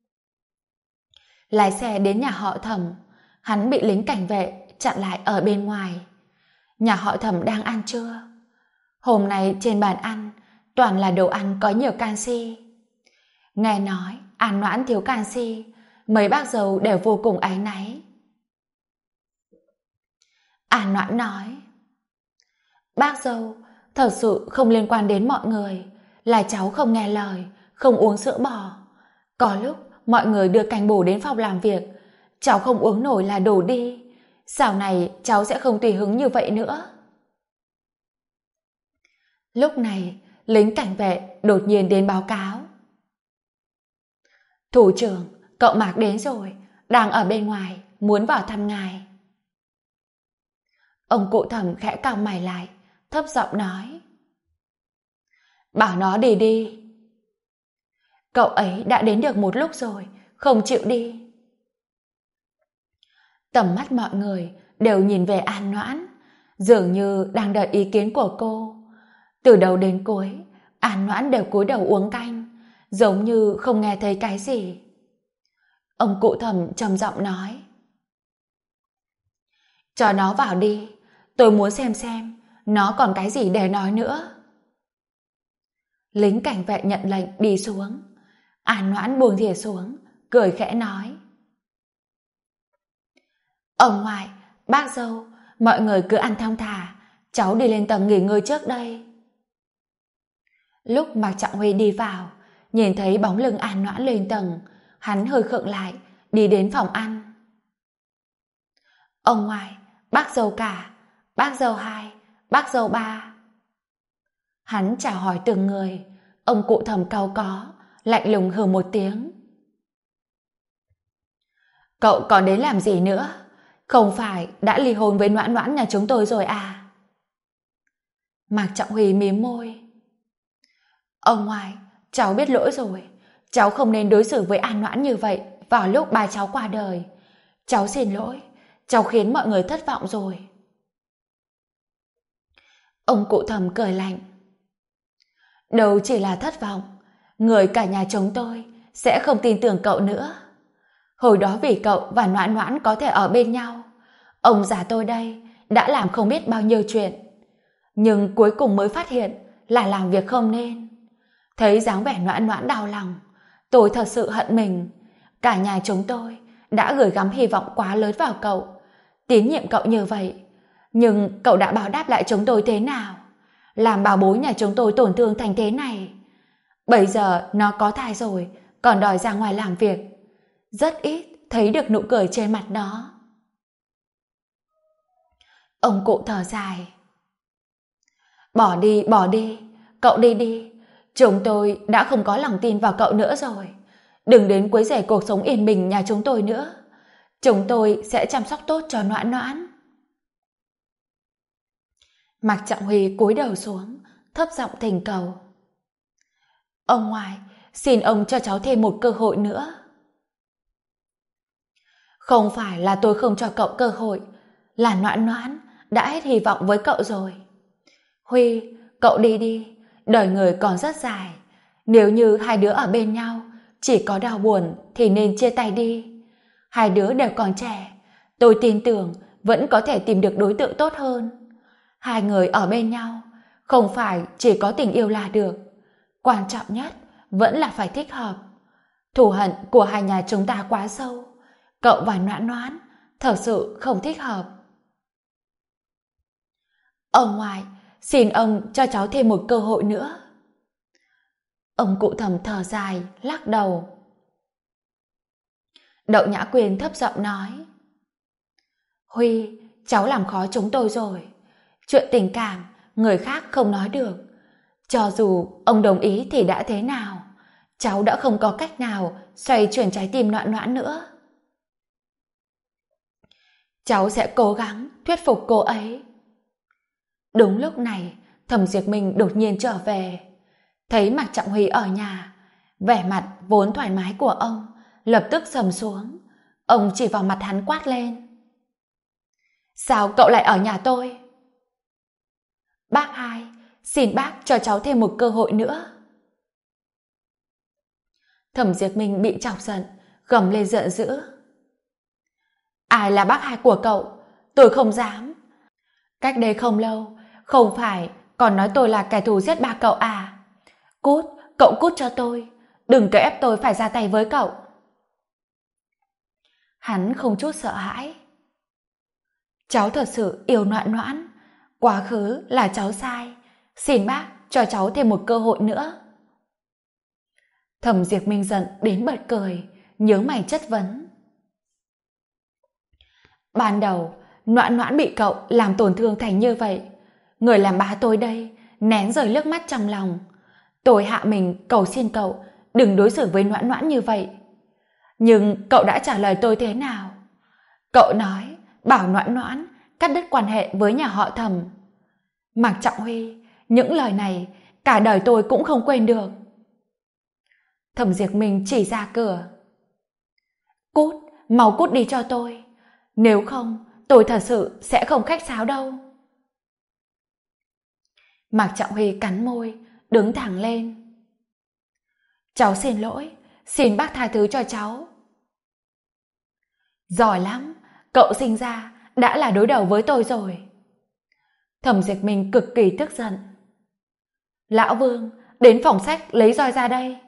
Lái xe đến nhà họ Thẩm, hắn bị lính cảnh vệ chặn lại ở bên ngoài. Nhà họ Thẩm đang ăn trưa. Hôm nay trên bàn ăn toàn là đồ ăn có nhiều canxi. Nghe nói An Noãn thiếu canxi, mấy bác dâu đều vô cùng áy náy. An Noãn nói, bác dâu, thật sự không liên quan đến mọi người, là cháu không nghe lời, không uống sữa bò. Có lúc mọi người đưa canh bổ đến phòng làm việc, cháu không uống nổi là đổ đi. Sau này cháu sẽ không tùy hứng như vậy nữa. Lúc này, lính cảnh vệ đột nhiên đến báo cáo. Thủ trưởng, cậu Mạc đến rồi, đang ở bên ngoài, muốn vào thăm ngài. Ông cụ Thẩm khẽ cau mày lại, thấp giọng nói. Bảo nó đi đi. Cậu ấy đã đến được một lúc rồi, không chịu đi. Tầm mắt mọi người đều nhìn về An Noãn, dường như đang đợi ý kiến của cô. Từ đầu đến cuối, An Noãn đều cúi đầu uống canh, giống như không nghe thấy cái gì. Ông cụ Thẩm trầm giọng nói. Cho nó vào đi, tôi muốn xem nó còn cái gì để nói nữa. Lính cảnh vệ nhận lệnh đi xuống. An Noãn buông thìa xuống, cười khẽ nói. Ông ngoại, bác dâu, mọi người cứ ăn thong thả, cháu đi lên tầng nghỉ ngơi trước đây. Lúc Mạc Trọng Huy đi vào, nhìn thấy bóng lưng An Noãn lên tầng, hắn hơi khựng lại, đi đến phòng ăn. Ông ngoại, bác dâu cả, bác dâu hai, bác dâu ba. Hắn chào hỏi từng người. Ông cụ Thẩm cau có, lạnh lùng hừ một tiếng. Cậu còn đến làm gì nữa? Không phải đã ly hôn với Noãn Noãn nhà chúng tôi rồi à? Mạc Trọng Huy mím môi. Ông ngoại, cháu biết lỗi rồi. Cháu không nên đối xử với An Noãn như vậy vào lúc ba cháu qua đời. Cháu xin lỗi, cháu khiến mọi người thất vọng rồi. Ông cụ Thẩm cười lạnh. Đâu chỉ là thất vọng, người cả nhà chúng tôi sẽ không tin tưởng cậu nữa. Hồi đó vì cậu và Noãn Noãn có thể ở bên nhau, ông già tôi đây đã làm không biết bao nhiêu chuyện, nhưng cuối cùng mới phát hiện là làm việc không nên. Thấy dáng vẻ Noãn Noãn đau lòng, tôi thật sự hận mình. Cả nhà chúng tôi đã gửi gắm hy vọng quá lớn vào cậu, tín nhiệm cậu như vậy, nhưng cậu đã báo đáp lại chúng tôi thế nào? Làm bảo bối nhà chúng tôi tổn thương thành thế này. Bây giờ nó có thai rồi, còn đòi ra ngoài làm việc. Rất ít thấy được nụ cười trên mặt nó. Ông cụ thở dài. Bỏ đi, cậu đi đi. Chúng tôi đã không có lòng tin vào cậu nữa rồi. Đừng đến quấy rầy cuộc sống yên bình nhà chúng tôi nữa. Chúng tôi sẽ chăm sóc tốt cho Noãn Noãn. Mạc Trọng Huy cúi đầu xuống, thấp giọng thỉnh cầu. Ông ngoại, xin ông cho cháu thêm một cơ hội nữa. Không phải là tôi không cho cậu cơ hội, là Noãn Noãn đã hết hy vọng với cậu rồi. Huy, cậu đi đi, đời người còn rất dài. Nếu như hai đứa ở bên nhau, chỉ có đau buồn thì nên chia tay đi. Hai đứa đều còn trẻ, tôi tin tưởng vẫn có thể tìm được đối tượng tốt hơn. Hai người ở bên nhau, không phải chỉ có tình yêu là được. Quan trọng nhất vẫn là phải thích hợp. Thù hận của hai nhà chúng ta quá sâu. Cậu và Noãn Noãn thật sự không thích hợp. Ông ngoại, xin ông cho cháu thêm một cơ hội nữa. Ông cụ Thẩm thở dài, lắc đầu. Đậu Nhã Quyền thấp giọng nói. Huy, cháu làm khó chúng tôi rồi. Chuyện tình cảm, người khác không nói được. Cho dù ông đồng ý thì đã thế nào, cháu đã không có cách nào xoay chuyển trái tim Noãn Noãn nữa. Cháu sẽ cố gắng thuyết phục cô ấy. Đúng lúc này, Thẩm Diệp Minh đột nhiên trở về. Thấy Mạc Trọng Huy ở nhà, vẻ mặt vốn thoải mái của ông lập tức sầm xuống. Ông chỉ vào mặt hắn quát lên. Sao cậu lại ở nhà tôi? Bác hai, xin bác cho cháu thêm một cơ hội nữa. Thẩm Diệp Minh bị chọc giận, gầm lên giận dữ. Ai là bác hai của cậu? Tôi không dám. Cách đây không lâu, không phải còn nói tôi là kẻ thù giết ba cậu à? Cút, cậu cút cho tôi. Đừng có ép tôi phải ra tay với cậu. Hắn không chút sợ hãi. Cháu thật sự yêu Noãn Noãn. Quá khứ là cháu sai. Xin bác cho cháu thêm một cơ hội nữa. Thẩm Diệp Minh giận đến bật cười, nhướng mày chất vấn. Ban đầu, Noãn Noãn bị cậu làm tổn thương thành như vậy. Người làm bá tôi đây, nén rời nước mắt trong lòng. Tôi hạ mình cầu xin cậu, đừng đối xử với Noãn Noãn như vậy. Nhưng cậu đã trả lời tôi thế nào? Cậu nói, bảo Noãn Noãn cắt đứt quan hệ với nhà họ Thẩm. Mạc Trọng Huy, những lời này cả đời tôi cũng không quên được. Thẩm Diệp Minh chỉ ra cửa. Cút, mau cút đi cho tôi. Nếu không, tôi thật sự sẽ không khách sáo đâu. Mạc Trọng Huy cắn môi, đứng thẳng lên. Cháu xin lỗi, xin bác tha thứ cho cháu. Giỏi lắm, cậu sinh ra đã là đối đầu với tôi rồi. Thẩm Diệp Minh cực kỳ tức giận. Lão Vương, đến phòng sách lấy roi ra đây.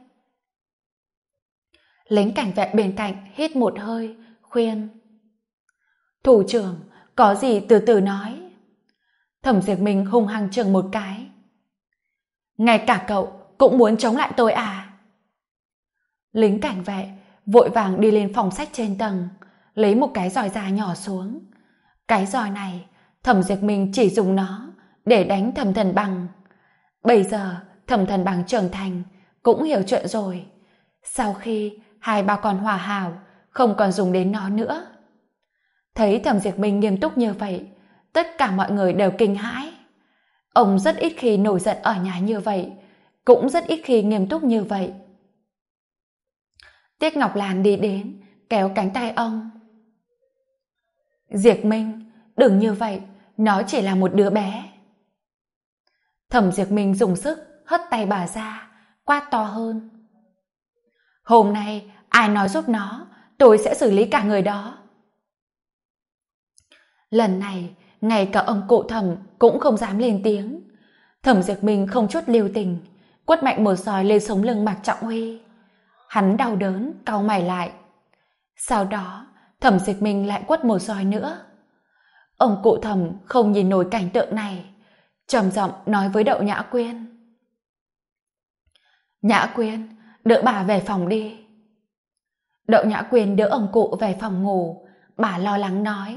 Lính cảnh vệ bên cạnh hít một hơi, khuyên. Thủ trưởng, có gì từ từ nói. Thẩm Diệp Minh hung hăng chừng một cái. Ngay cả cậu cũng muốn chống lại tôi à? Lính cảnh vệ vội vàng đi lên phòng sách trên tầng, lấy một cái roi da nhỏ xuống. Cái roi này, Thẩm Diệp Minh chỉ dùng nó để đánh Thẩm Thần Bằng. Bây giờ Thẩm Thần Bằng trưởng thành, cũng hiểu chuyện rồi. Sau khi hai ba con hòa hảo, không còn dùng đến nó nữa. Thấy Thẩm Diệp Minh nghiêm túc như vậy, tất cả mọi người đều kinh hãi. Ông rất ít khi nổi giận ở nhà như vậy, cũng rất ít khi nghiêm túc như vậy. Tiết Ngọc Lan đi đến, kéo cánh tay ông. Diệp Minh, đừng như vậy, nó chỉ là một đứa bé. Thẩm Diệp Minh dùng sức hất tay bà ra, quát to hơn. Hôm nay ai nói giúp nó, tôi sẽ xử lý cả người đó. Lần này, ngay cả ông cụ Thẩm cũng không dám lên tiếng. Thẩm Diệp Minh không chút lưu tình, quất mạnh một roi lên sống lưng Mạc Trọng Huy. Hắn đau đớn, cau mày lại. Sau đó, Thẩm Diệp Minh lại quất một roi nữa. Ông cụ Thẩm không nhìn nổi cảnh tượng này, trầm giọng nói với Đậu Nhã Quyên. Nhã Quyên, đỡ bà về phòng đi. Đậu Nhã Quyên đỡ ông cụ về phòng ngủ, bà lo lắng nói.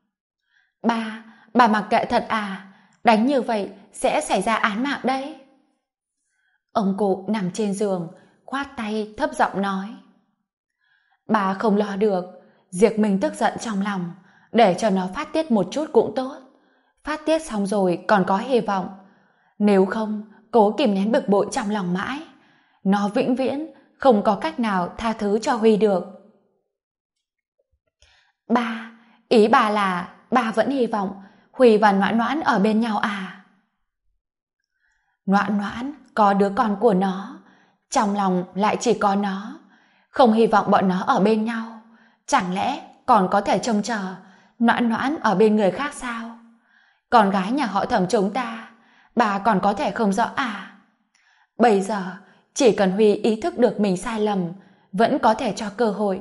Bà mặc kệ thật à? Đánh như vậy sẽ xảy ra án mạng đấy. Ông cụ nằm trên giường, khoát tay thấp giọng nói. Bà không lo được, Diệp Minh tức giận trong lòng, để cho nó phát tiết một chút cũng tốt. Phát tiết xong rồi còn có hy vọng. Nếu không, cố kìm nén bực bội trong lòng mãi, nó vĩnh viễn không có cách nào tha thứ cho Huy được. Ý bà là bà vẫn hy vọng Huy và Noãn Noãn ở bên nhau à? Noãn Noãn có đứa con của nó, trong lòng lại chỉ có nó, không hy vọng bọn nó ở bên nhau. Chẳng lẽ còn có thể trông chờ Noãn Noãn ở bên người khác sao? Con gái nhà họ Thẩm chúng ta, bà còn có thể không rõ à? Bây giờ chỉ cần Huy ý thức được mình sai lầm, vẫn có thể cho cơ hội.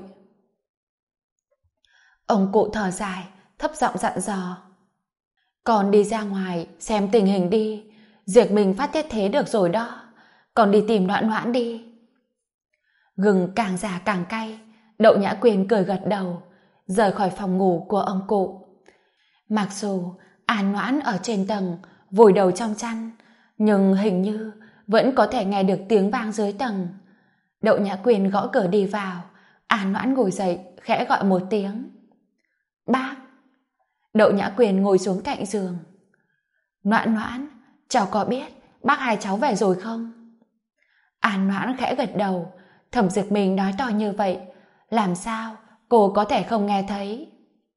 Ông cụ thở dài, thấp giọng dặn dò. Con đi ra ngoài xem tình hình đi, Diệp Minh phát tiết thế được rồi đó. Con đi tìm Noãn Noãn đi. Gừng càng già càng cay, Đậu Nhã Quyên cười gật đầu, rời khỏi phòng ngủ của ông cụ. Mặc dù An Noãn ở trên tầng vùi đầu trong chăn, nhưng hình như vẫn có thể nghe được tiếng vang dưới tầng. Đậu Nhã Quyên gõ cửa đi vào, An Noãn ngồi dậy khẽ gọi một tiếng. Bác. Đậu Nhã Quyên ngồi xuống cạnh giường. Noãn Noãn, cháu có biết bác hai cháu về rồi không? An Noãn khẽ gật đầu. Thẩm Diệp Minh nói to như vậy, làm sao cô có thể không nghe thấy?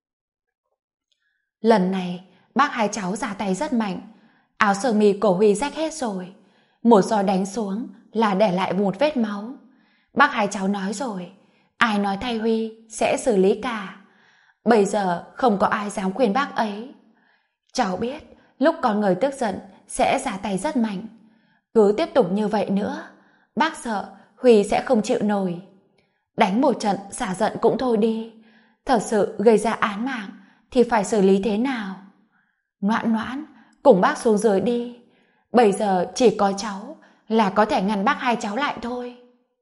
Lần này bác hai cháu ra tay rất mạnh, áo sơ mi của Huy rách hết rồi, một roi đánh xuống là để lại một vết máu. Bác hai cháu nói rồi, ai nói thay Huy sẽ xử lý cả. Bây giờ không có ai dám khuyên bác ấy. Cháu biết lúc con người tức giận sẽ ra tay rất mạnh. Cứ tiếp tục như vậy nữa, bác sợ Huy sẽ không chịu nổi. Đánh một trận xả giận cũng thôi đi, thật sự gây ra án mạng thì phải xử lý thế nào? Noãn Noãn, cùng bác xuống dưới đi. Bây giờ chỉ có cháu là có thể ngăn bác hai cháu lại thôi.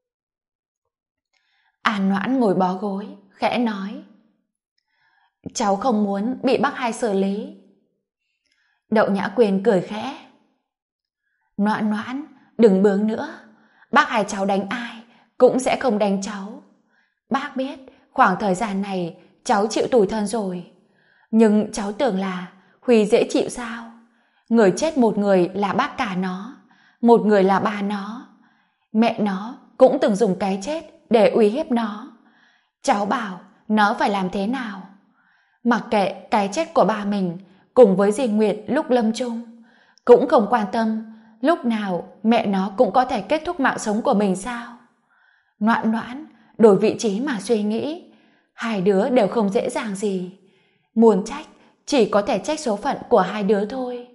An Noãn ngồi bó gối, khẽ nói. Cháu không muốn bị bác hai xử lý. Đậu Nhã Quyền cười khẽ. Noãn Noãn, đừng bướng nữa. Bác hai cháu đánh ai cũng sẽ không đánh cháu. Bác biết khoảng thời gian này cháu chịu tủi thân rồi. Nhưng cháu tưởng là Huy dễ chịu sao? Người chết một người là bác cả nó, một người là ba nó. Mẹ nó cũng từng dùng cái chết để uy hiếp nó. Cháu bảo nó phải làm thế nào? Mặc kệ cái chết của ba mình cùng với dì Nguyệt lúc lâm chung, cũng không quan tâm lúc nào mẹ nó cũng có thể kết thúc mạng sống của mình sao? Noãn Noãn, đổi vị trí mà suy nghĩ, hai đứa đều không dễ dàng gì. Muốn trách chỉ có thể trách số phận của hai đứa thôi.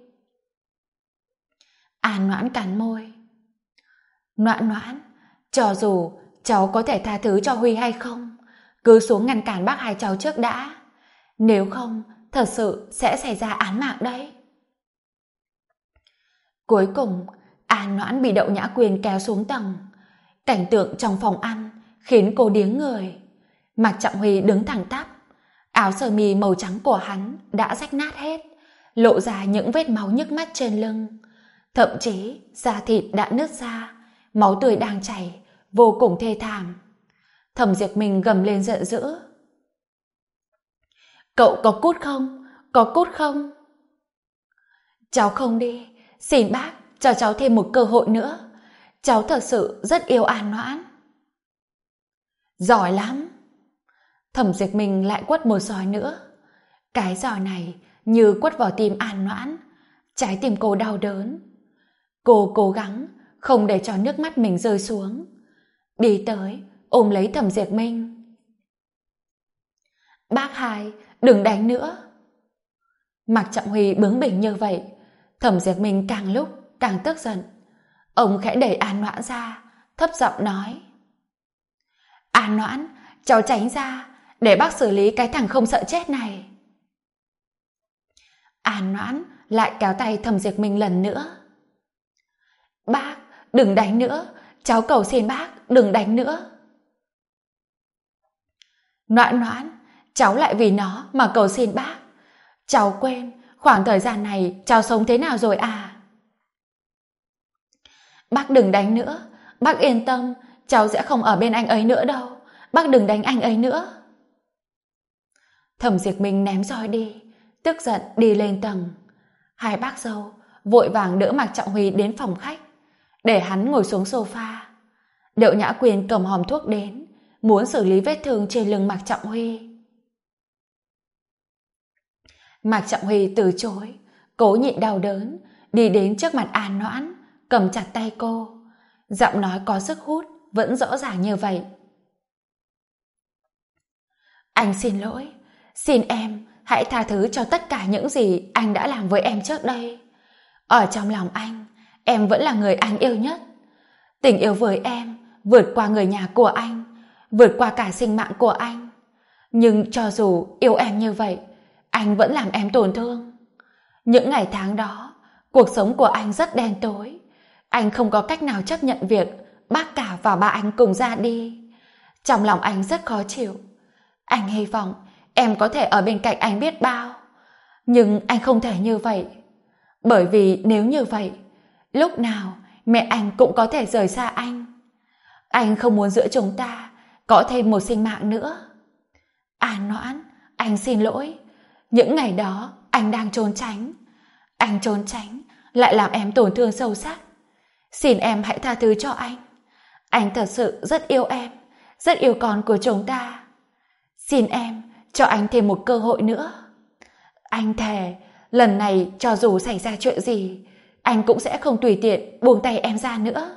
An Noãn cắn môi. Noãn Noãn, cho dù cháu có thể tha thứ cho Huy hay không, cứ xuống ngăn cản bác hai cháu trước đã. Nếu không, thật sự sẽ xảy ra án mạng đấy. Cuối cùng, An Noãn bị Đậu Nhã Quyền kéo xuống tầng. Cảnh tượng trong phòng ăn khiến cô điếng người. Mạc Trọng Huy đứng thẳng tắp. Áo sơ mi màu trắng của hắn đã rách nát hết, lộ ra những vết máu nhức mắt trên lưng. Thậm chí da thịt đã nứt ra, máu tươi đang chảy, vô cùng thê thảm. Thẩm Diệp Minh gầm lên giận dữ. Cậu có cút không? Có cút không? Cháu không đi, xin bác cho cháu thêm một cơ hội nữa. Cháu thật sự rất yêu An Noãn. Giỏi lắm. Thẩm Diệp Minh lại quất một giỏi nữa. Cái giỏi này như quất vào tim An Noãn, trái tim cô đau đớn. Cô cố gắng không để cho nước mắt mình rơi xuống, đi tới ôm lấy Thẩm Diệp Minh. Bác hai, đừng đánh nữa. Mạc Trọng Huy bướng bỉnh như vậy, Thẩm Diệp Minh càng lúc càng tức giận. Ông khẽ đẩy An Noãn ra, thấp giọng nói. An Noãn, cháu tránh ra, để bác xử lý cái thằng không sợ chết này. An Noãn lại kéo tay Thẩm Diệp Minh lần nữa. Bác, đừng đánh nữa, cháu cầu xin bác, đừng đánh nữa. Noãn Noãn, cháu lại vì nó mà cầu xin bác. Cháu quên khoảng thời gian này cháu sống thế nào rồi à? Bác đừng đánh nữa, bác yên tâm, cháu sẽ không ở bên anh ấy nữa đâu. Bác đừng đánh anh ấy nữa. Thẩm Diệp Minh ném roi đi, tức giận đi lên tầng. Hai bác dâu vội vàng đỡ Mạc Trọng Huy đến phòng khách, để hắn ngồi xuống sofa. Đậu Nhã Quyền cầm hòm thuốc đến, muốn xử lý vết thương trên lưng Mạc Trọng Huy. Mạc Trọng Huy từ chối, cố nhịn đau đớn, đi đến trước mặt An Noãn, cầm chặt tay cô. Giọng nói có sức hút, vẫn rõ ràng như vậy. Anh xin lỗi, xin em hãy tha thứ cho tất cả những gì anh đã làm với em trước đây. Ở trong lòng anh, em vẫn là người anh yêu nhất. Tình yêu với em vượt qua người nhà của anh, vượt qua cả sinh mạng của anh. Nhưng cho dù yêu em như vậy, anh vẫn làm em tổn thương. Những ngày tháng đó, cuộc sống của anh rất đen tối. Anh không có cách nào chấp nhận việc bác cả và ba anh cùng ra đi. Trong lòng anh rất khó chịu. Anh hy vọng em có thể ở bên cạnh anh biết bao. Nhưng anh không thể như vậy. Bởi vì nếu như vậy, lúc nào mẹ anh cũng có thể rời xa anh. Anh không muốn giữa chúng ta có thêm một sinh mạng nữa. An Noãn, anh xin lỗi. Những ngày đó anh đang trốn tránh. Anh trốn tránh lại làm em tổn thương sâu sắc. Xin em hãy tha thứ cho anh. Anh thật sự rất yêu em, rất yêu con của chúng ta. Xin em cho anh thêm một cơ hội nữa. Anh thề, lần này cho dù xảy ra chuyện gì, anh cũng sẽ không tùy tiện buông tay em ra nữa.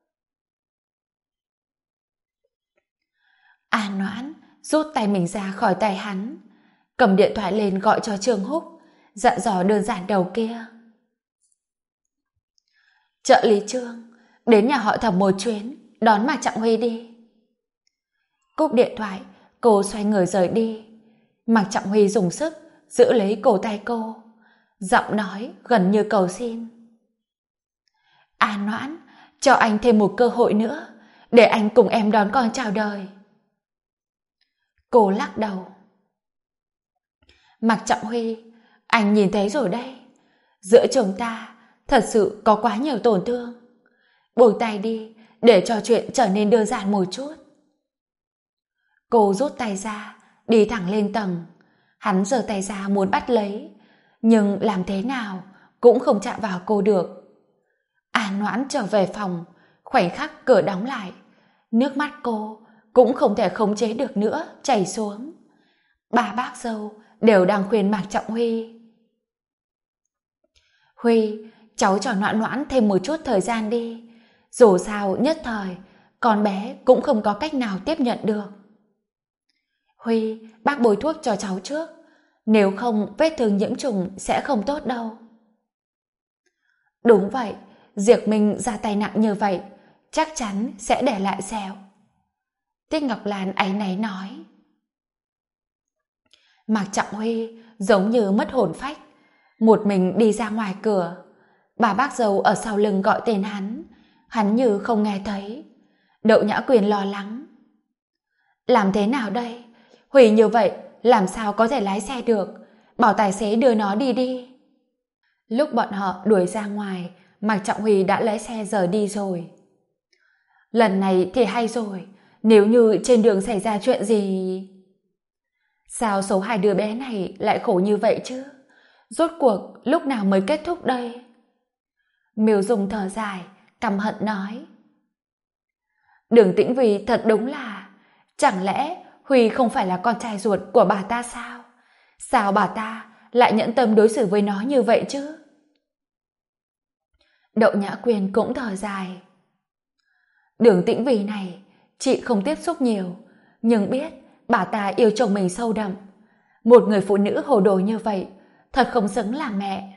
An Noãn rút tay mình ra khỏi tay hắn, cầm điện thoại lên gọi cho Trương Húc, dặn dò đơn giản đầu kia. Trợ lý Trương, đến nhà họ Thẩm một chuyến, đón Mạc Trọng Huy đi. Cúp điện thoại, cô xoay người rời đi. Mạc Trọng Huy dùng sức giữ lấy cổ tay cô, giọng nói gần như cầu xin. An Noãn, cho anh thêm một cơ hội nữa, để anh cùng em đón con chào đời. Cô lắc đầu. Mạc Trọng Huy, anh nhìn thấy rồi đấy. Giữa chúng ta thật sự có quá nhiều tổn thương. Buông tay đi, để cho chuyện trở nên đơn giản một chút. Cô rút tay ra, đi thẳng lên tầng. Hắn giơ tay ra muốn bắt lấy, nhưng làm thế nào cũng không chạm vào cô được. An Noãn trở về phòng, khoảnh khắc cửa đóng lại, nước mắt cô cũng không thể khống chế được nữa chảy xuống. Ba bác dâu đều đang khuyên Mạc Trọng Huy. Huy, cháu cho Noãn Noãn thêm một chút thời gian đi. Dù sao nhất thời, con bé cũng không có cách nào tiếp nhận được. Huy, bác bôi thuốc cho cháu trước. Nếu không, vết thương nhiễm trùng sẽ không tốt đâu. Đúng vậy, Diệp Minh ra tay nặng như vậy, chắc chắn sẽ để lại sẹo. Tiết Ngọc Lan áy náy nói. Mạc Trọng Huy giống như mất hồn phách, một mình đi ra ngoài cửa. Bà bác dâu ở sau lưng gọi tên hắn như không nghe thấy. Đậu Nhã Quyền lo lắng. Làm thế nào đây? Huy như vậy, làm sao có thể lái xe được? Bảo tài xế đưa nó đi đi. Lúc bọn họ đuổi ra ngoài, Mạc Trọng Huy đã lái xe rời đi rồi. Lần này thì hay rồi, nếu như trên đường xảy ra chuyện gì... Sao số hai đứa bé này lại khổ như vậy chứ? Rốt cuộc lúc nào mới kết thúc đây? Miêu Dung thở dài, căm hận nói. Đường Tĩnh Vy thật đúng là... Chẳng lẽ Huy không phải là con trai ruột của bà ta sao? Sao bà ta lại nhẫn tâm đối xử với nó như vậy chứ? Đậu Nhã Quyền cũng thở dài. Đường Tĩnh Vy này, chị không tiếp xúc nhiều, nhưng biết bà ta yêu chồng mình sâu đậm. Một người phụ nữ hồ đồ như vậy, thật không xứng làm mẹ.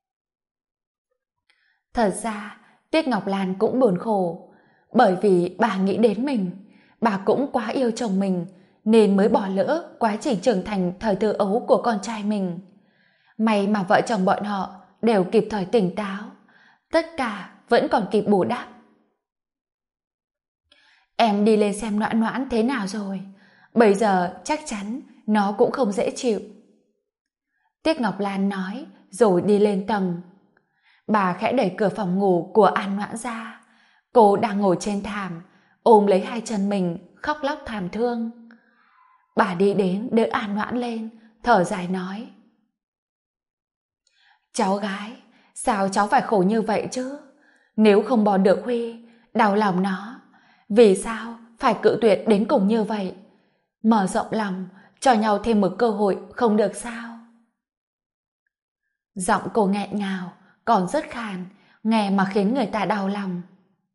Thật ra, Tiết Ngọc Lan cũng buồn khổ, bởi vì bà nghĩ đến mình, bà cũng quá yêu chồng mình, nên mới bỏ lỡ quá trình trưởng thành thời thơ ấu của con trai mình. May mà vợ chồng bọn họ đều kịp thời tỉnh táo, tất cả vẫn còn kịp bù đắp. Em đi lên xem Noãn Noãn thế nào rồi, bây giờ chắc chắn nó cũng không dễ chịu. Tiết Ngọc Lan nói rồi đi lên tầng. Bà khẽ đẩy cửa phòng ngủ của An Noãn ra. Cô đang ngồi trên thảm, ôm lấy hai chân mình, khóc lóc thảm thương. Bà đi đến đỡ An Noãn lên, thở dài nói. Cháu gái, sao cháu phải khổ như vậy chứ? Nếu không bỏ được Huy, đau lòng nó. Vì sao phải cự tuyệt đến cùng như vậy? Mở rộng lòng, cho nhau thêm một cơ hội không được sao? Giọng cô nghẹn ngào, còn rất khàn, nghe mà khiến người ta đau lòng.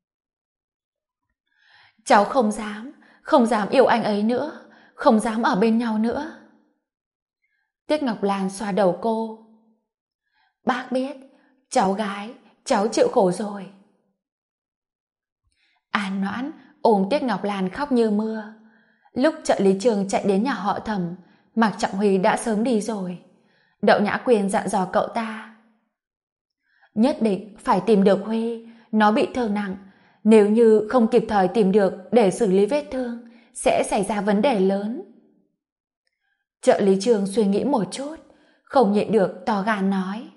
Cháu không dám yêu anh ấy nữa, không dám ở bên nhau nữa. Tiết Ngọc Lan xoa đầu cô. Bác biết, cháu gái, cháu chịu khổ rồi. An Noãn ôm Tiết Ngọc Lan khóc như mưa. Lúc trợ lý Trường chạy đến nhà họ Thẩm, Mạc Trọng Huy đã sớm đi rồi. Đậu Nhã Quyền dặn dò cậu ta. Nhất định phải tìm được Huy, nó bị thương nặng. Nếu như không kịp thời tìm được để xử lý vết thương, sẽ xảy ra vấn đề lớn. Trợ lý Trường suy nghĩ một chút, không nhịn được to gan nói.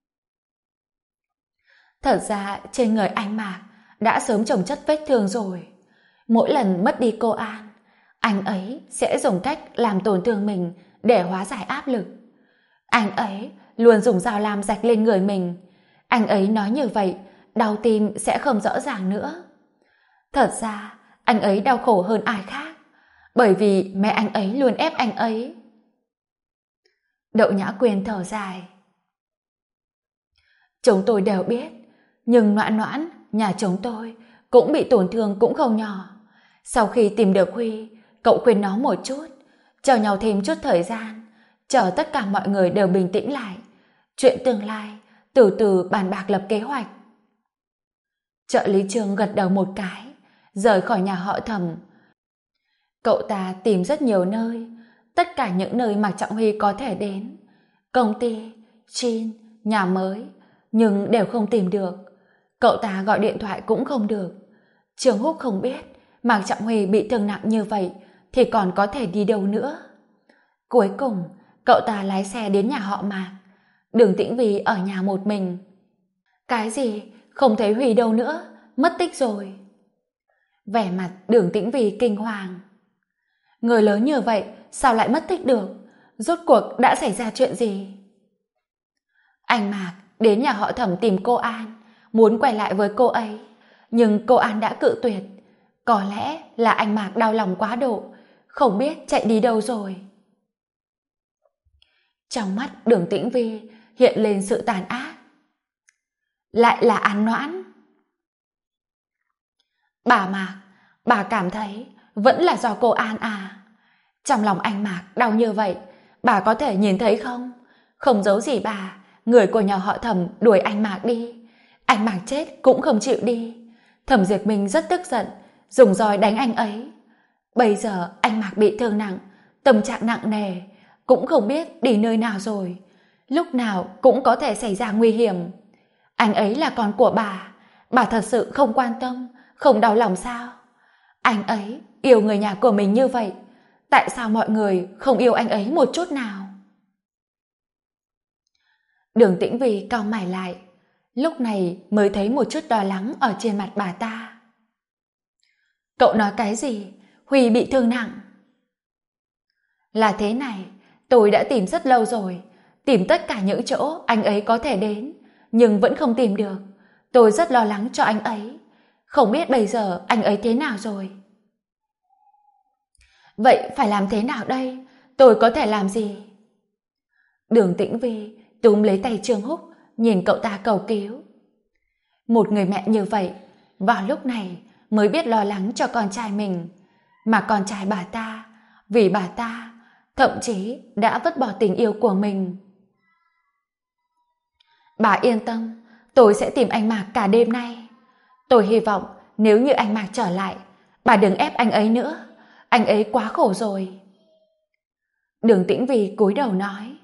Thật ra trên người anh Mạc đã sớm chồng chất vết thương rồi. Mỗi lần mất đi cô An, anh ấy sẽ dùng cách làm tổn thương mình để hóa giải áp lực. Anh ấy luôn dùng dao lam rạch lên người mình. Anh ấy nói như vậy, đau tim sẽ không rõ ràng nữa. Thật ra, anh ấy đau khổ hơn ai khác, bởi vì mẹ anh ấy luôn ép anh ấy. Đậu Nhã Quyền thở dài. Chúng tôi đều biết, nhưng Noãn Noãn, nhà chúng tôi, cũng bị tổn thương cũng không nhỏ. Sau khi tìm được Huy, cậu khuyên nó một chút, cho nhau thêm chút thời gian, chờ tất cả mọi người đều bình tĩnh lại. Chuyện tương lai, từ từ bàn bạc lập kế hoạch. Trợ lý Trương gật đầu một cái, rời khỏi nhà họ Thẩm. Cậu ta tìm rất nhiều nơi, tất cả những nơi Mạc Trọng Huy có thể đến. Công ty, Chin, nhà mới, nhưng đều không tìm được. Cậu ta gọi điện thoại cũng không được. Trương Húc không biết Mạc Trọng Huy bị thương nặng như vậy thì còn có thể đi đâu nữa. Cuối cùng, cậu ta lái xe đến nhà họ Mạc. Đường Tĩnh Vy ở nhà một mình. Cái gì? Không thấy Huy đâu nữa, mất tích rồi. Vẻ mặt Đường Tĩnh Vy kinh hoàng. Người lớn như vậy sao lại mất tích được? Rốt cuộc đã xảy ra chuyện gì? Anh Mạc đến nhà họ Thẩm tìm cô An, muốn quay lại với cô ấy, nhưng cô An đã cự tuyệt. Có lẽ là anh Mạc đau lòng quá độ, không biết chạy đi đâu rồi. Trong mắt Đường Tĩnh Vy hiện lên sự tàn ác. Lại là An Noãn. Bà Mạc, bà cảm thấy vẫn là do cô An à? Trong lòng anh Mạc đau như vậy, bà có thể nhìn thấy không? Không giấu gì bà, người của nhà họ Thẩm đuổi anh Mạc đi. Anh Mạc chết cũng không chịu đi. Thẩm Diệt Minh rất tức giận, dùng roi đánh anh ấy. Bây giờ anh Mạc bị thương nặng, tâm trạng nặng nề, cũng không biết đi nơi nào rồi. Lúc nào cũng có thể xảy ra nguy hiểm. Anh ấy là con của bà thật sự không quan tâm, không đau lòng sao? Anh ấy yêu người nhà của mình như vậy, tại sao mọi người không yêu anh ấy một chút nào? Đường Tĩnh Vy cau mày lại, lúc này mới thấy một chút lo lắng ở trên mặt bà ta. Cậu nói cái gì? Huy bị thương nặng. Là thế này, tôi đã tìm rất lâu rồi, tìm tất cả những chỗ anh ấy có thể đến, nhưng vẫn không tìm được. Tôi rất lo lắng cho anh ấy, không biết bây giờ anh ấy thế nào rồi. Vậy phải làm thế nào đây? Tôi có thể làm gì? Đường Tĩnh Vy túm lấy tay Trương Húc, nhìn cậu ta cầu cứu. Một người mẹ như vậy, vào lúc này mới biết lo lắng cho con trai mình, mà con trai bà ta, vì bà ta, thậm chí đã vứt bỏ tình yêu của mình. Bà yên tâm, tôi sẽ tìm anh Mạc cả đêm nay. Tôi hy vọng nếu như anh Mạc trở lại, bà đừng ép anh ấy nữa, anh ấy quá khổ rồi. Đường Tĩnh Vy cúi đầu nói.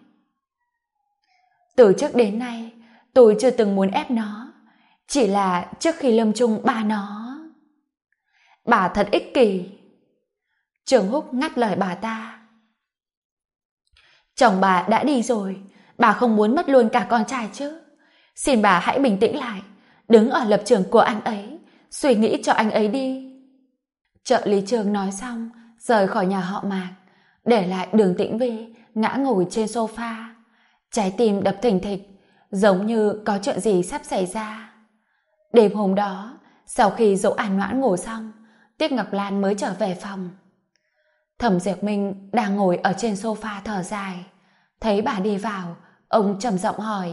Từ trước đến nay, tôi chưa từng muốn ép nó, chỉ là trước khi lâm chung ba nó. Bà thật ích kỷ. Trường Húc ngắt lời bà ta. Chồng bà đã đi rồi, bà không muốn mất luôn cả con trai chứ. Xin bà hãy bình tĩnh lại, đứng ở lập trường của anh ấy, suy nghĩ cho anh ấy đi. Trợ lý Trương nói xong, rời khỏi nhà họ Mạc, để lại Đường Tĩnh Vy ngã ngồi trên sofa, trái tim đập thình thịch, giống như có chuyện gì sắp xảy ra. Đêm hôm đó, sau khi dỗ An Noãn ngủ xong, Tiết Ngọc Lan mới trở về phòng. Thẩm Diệp Minh đang ngồi ở trên sofa thở dài, thấy bà đi vào, ông trầm giọng hỏi.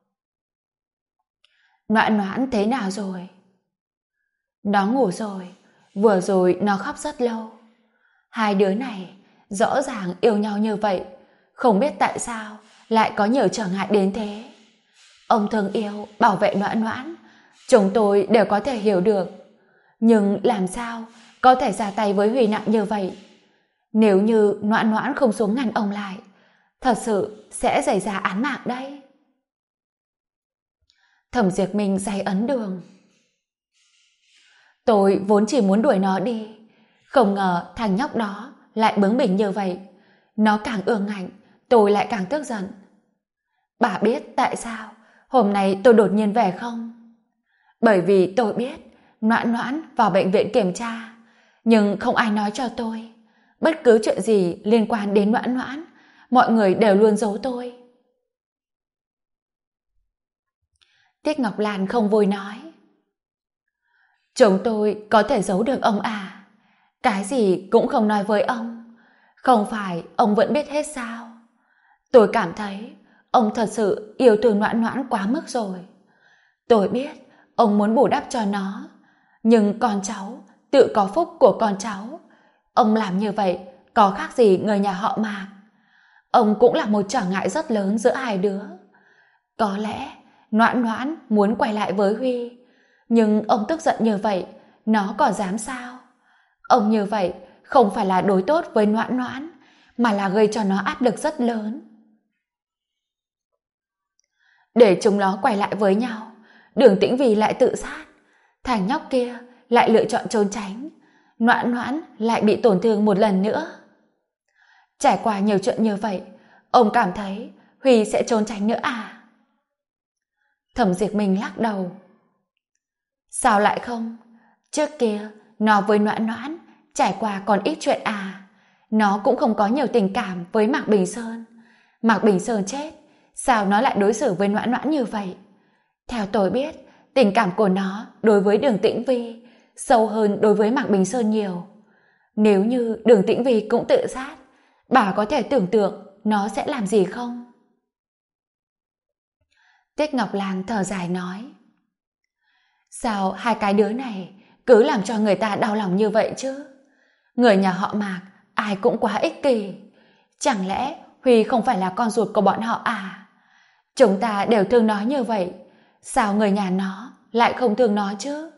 Noãn Noãn thế nào rồi? Nó ngủ rồi, vừa rồi nó khóc rất lâu. Hai đứa này rõ ràng yêu nhau như vậy, không biết tại sao lại có nhiều trở ngại đến thế. Ông thương yêu, bảo vệ Noãn Noãn, chúng tôi đều có thể hiểu được. Nhưng làm sao có thể ra tay với Huy nặng như vậy? Nếu như Noãn Noãn không xuống ngăn ông lại, thật sự sẽ xảy ra án mạng đấy. Thẩm Diệp Minh day ấn đường. Tôi vốn chỉ muốn đuổi nó đi, không ngờ thằng nhóc đó lại bướng bỉnh như vậy. Nó càng ương ngạnh, tôi lại càng tức giận. Bà biết tại sao hôm nay tôi đột nhiên về không? Bởi vì tôi biết Noãn Noãn vào bệnh viện kiểm tra, nhưng không ai nói cho tôi. Bất cứ chuyện gì liên quan đến Noãn Noãn, mọi người đều luôn giấu tôi. Tiết Ngọc Lan không vui nói. Chúng tôi có thể giấu được ông à? Cái gì cũng không nói với ông. Không phải ông vẫn biết hết sao? Tôi cảm thấy ông thật sự yêu thương Noãn Noãn quá mức rồi. Tôi biết ông muốn bù đắp cho nó, nhưng con cháu tự có phúc của con cháu. Ông làm như vậy có khác gì người nhà họ Mạc? Ông cũng là một trở ngại rất lớn giữa hai đứa. Có lẽ Noãn Noãn muốn quay lại với Huy, Nhưng ông tức giận như vậy, nó còn dám sao? Ông như vậy không phải là đối tốt với Noãn Noãn, mà là gây cho nó áp lực rất lớn. Để chúng nó quay lại với nhau, Đường Tĩnh Vy lại tự sát, thằng nhóc kia lại lựa chọn trốn tránh, Noãn Noãn lại bị tổn thương một lần nữa. Trải qua nhiều chuyện như vậy, ông cảm thấy Huy sẽ trốn tránh nữa à? Thẩm Diệt Minh lắc đầu. Sao lại không? Trước kia, nó với Noãn Noãn trải qua còn ít chuyện à? Nó cũng không có nhiều tình cảm với Mạc Bình Sơn. Mạc Bình Sơn chết, sao nó lại đối xử với Noãn Noãn như vậy? Theo tôi biết, tình cảm của nó đối với Đường Tĩnh Vy sâu hơn đối với Mạc Bình Sơn nhiều. Nếu như Đường Tĩnh Vy cũng tự sát, bà có thể tưởng tượng nó sẽ làm gì không? Tiết Ngọc Lan thở dài nói. Sao hai cái đứa này cứ làm cho người ta đau lòng như vậy chứ? Người nhà họ Mạc ai cũng quá ích kỷ. Chẳng lẽ Huy không phải là con ruột của bọn họ à? Chúng ta đều thương nó như vậy, sao người nhà nó lại không thương nó chứ?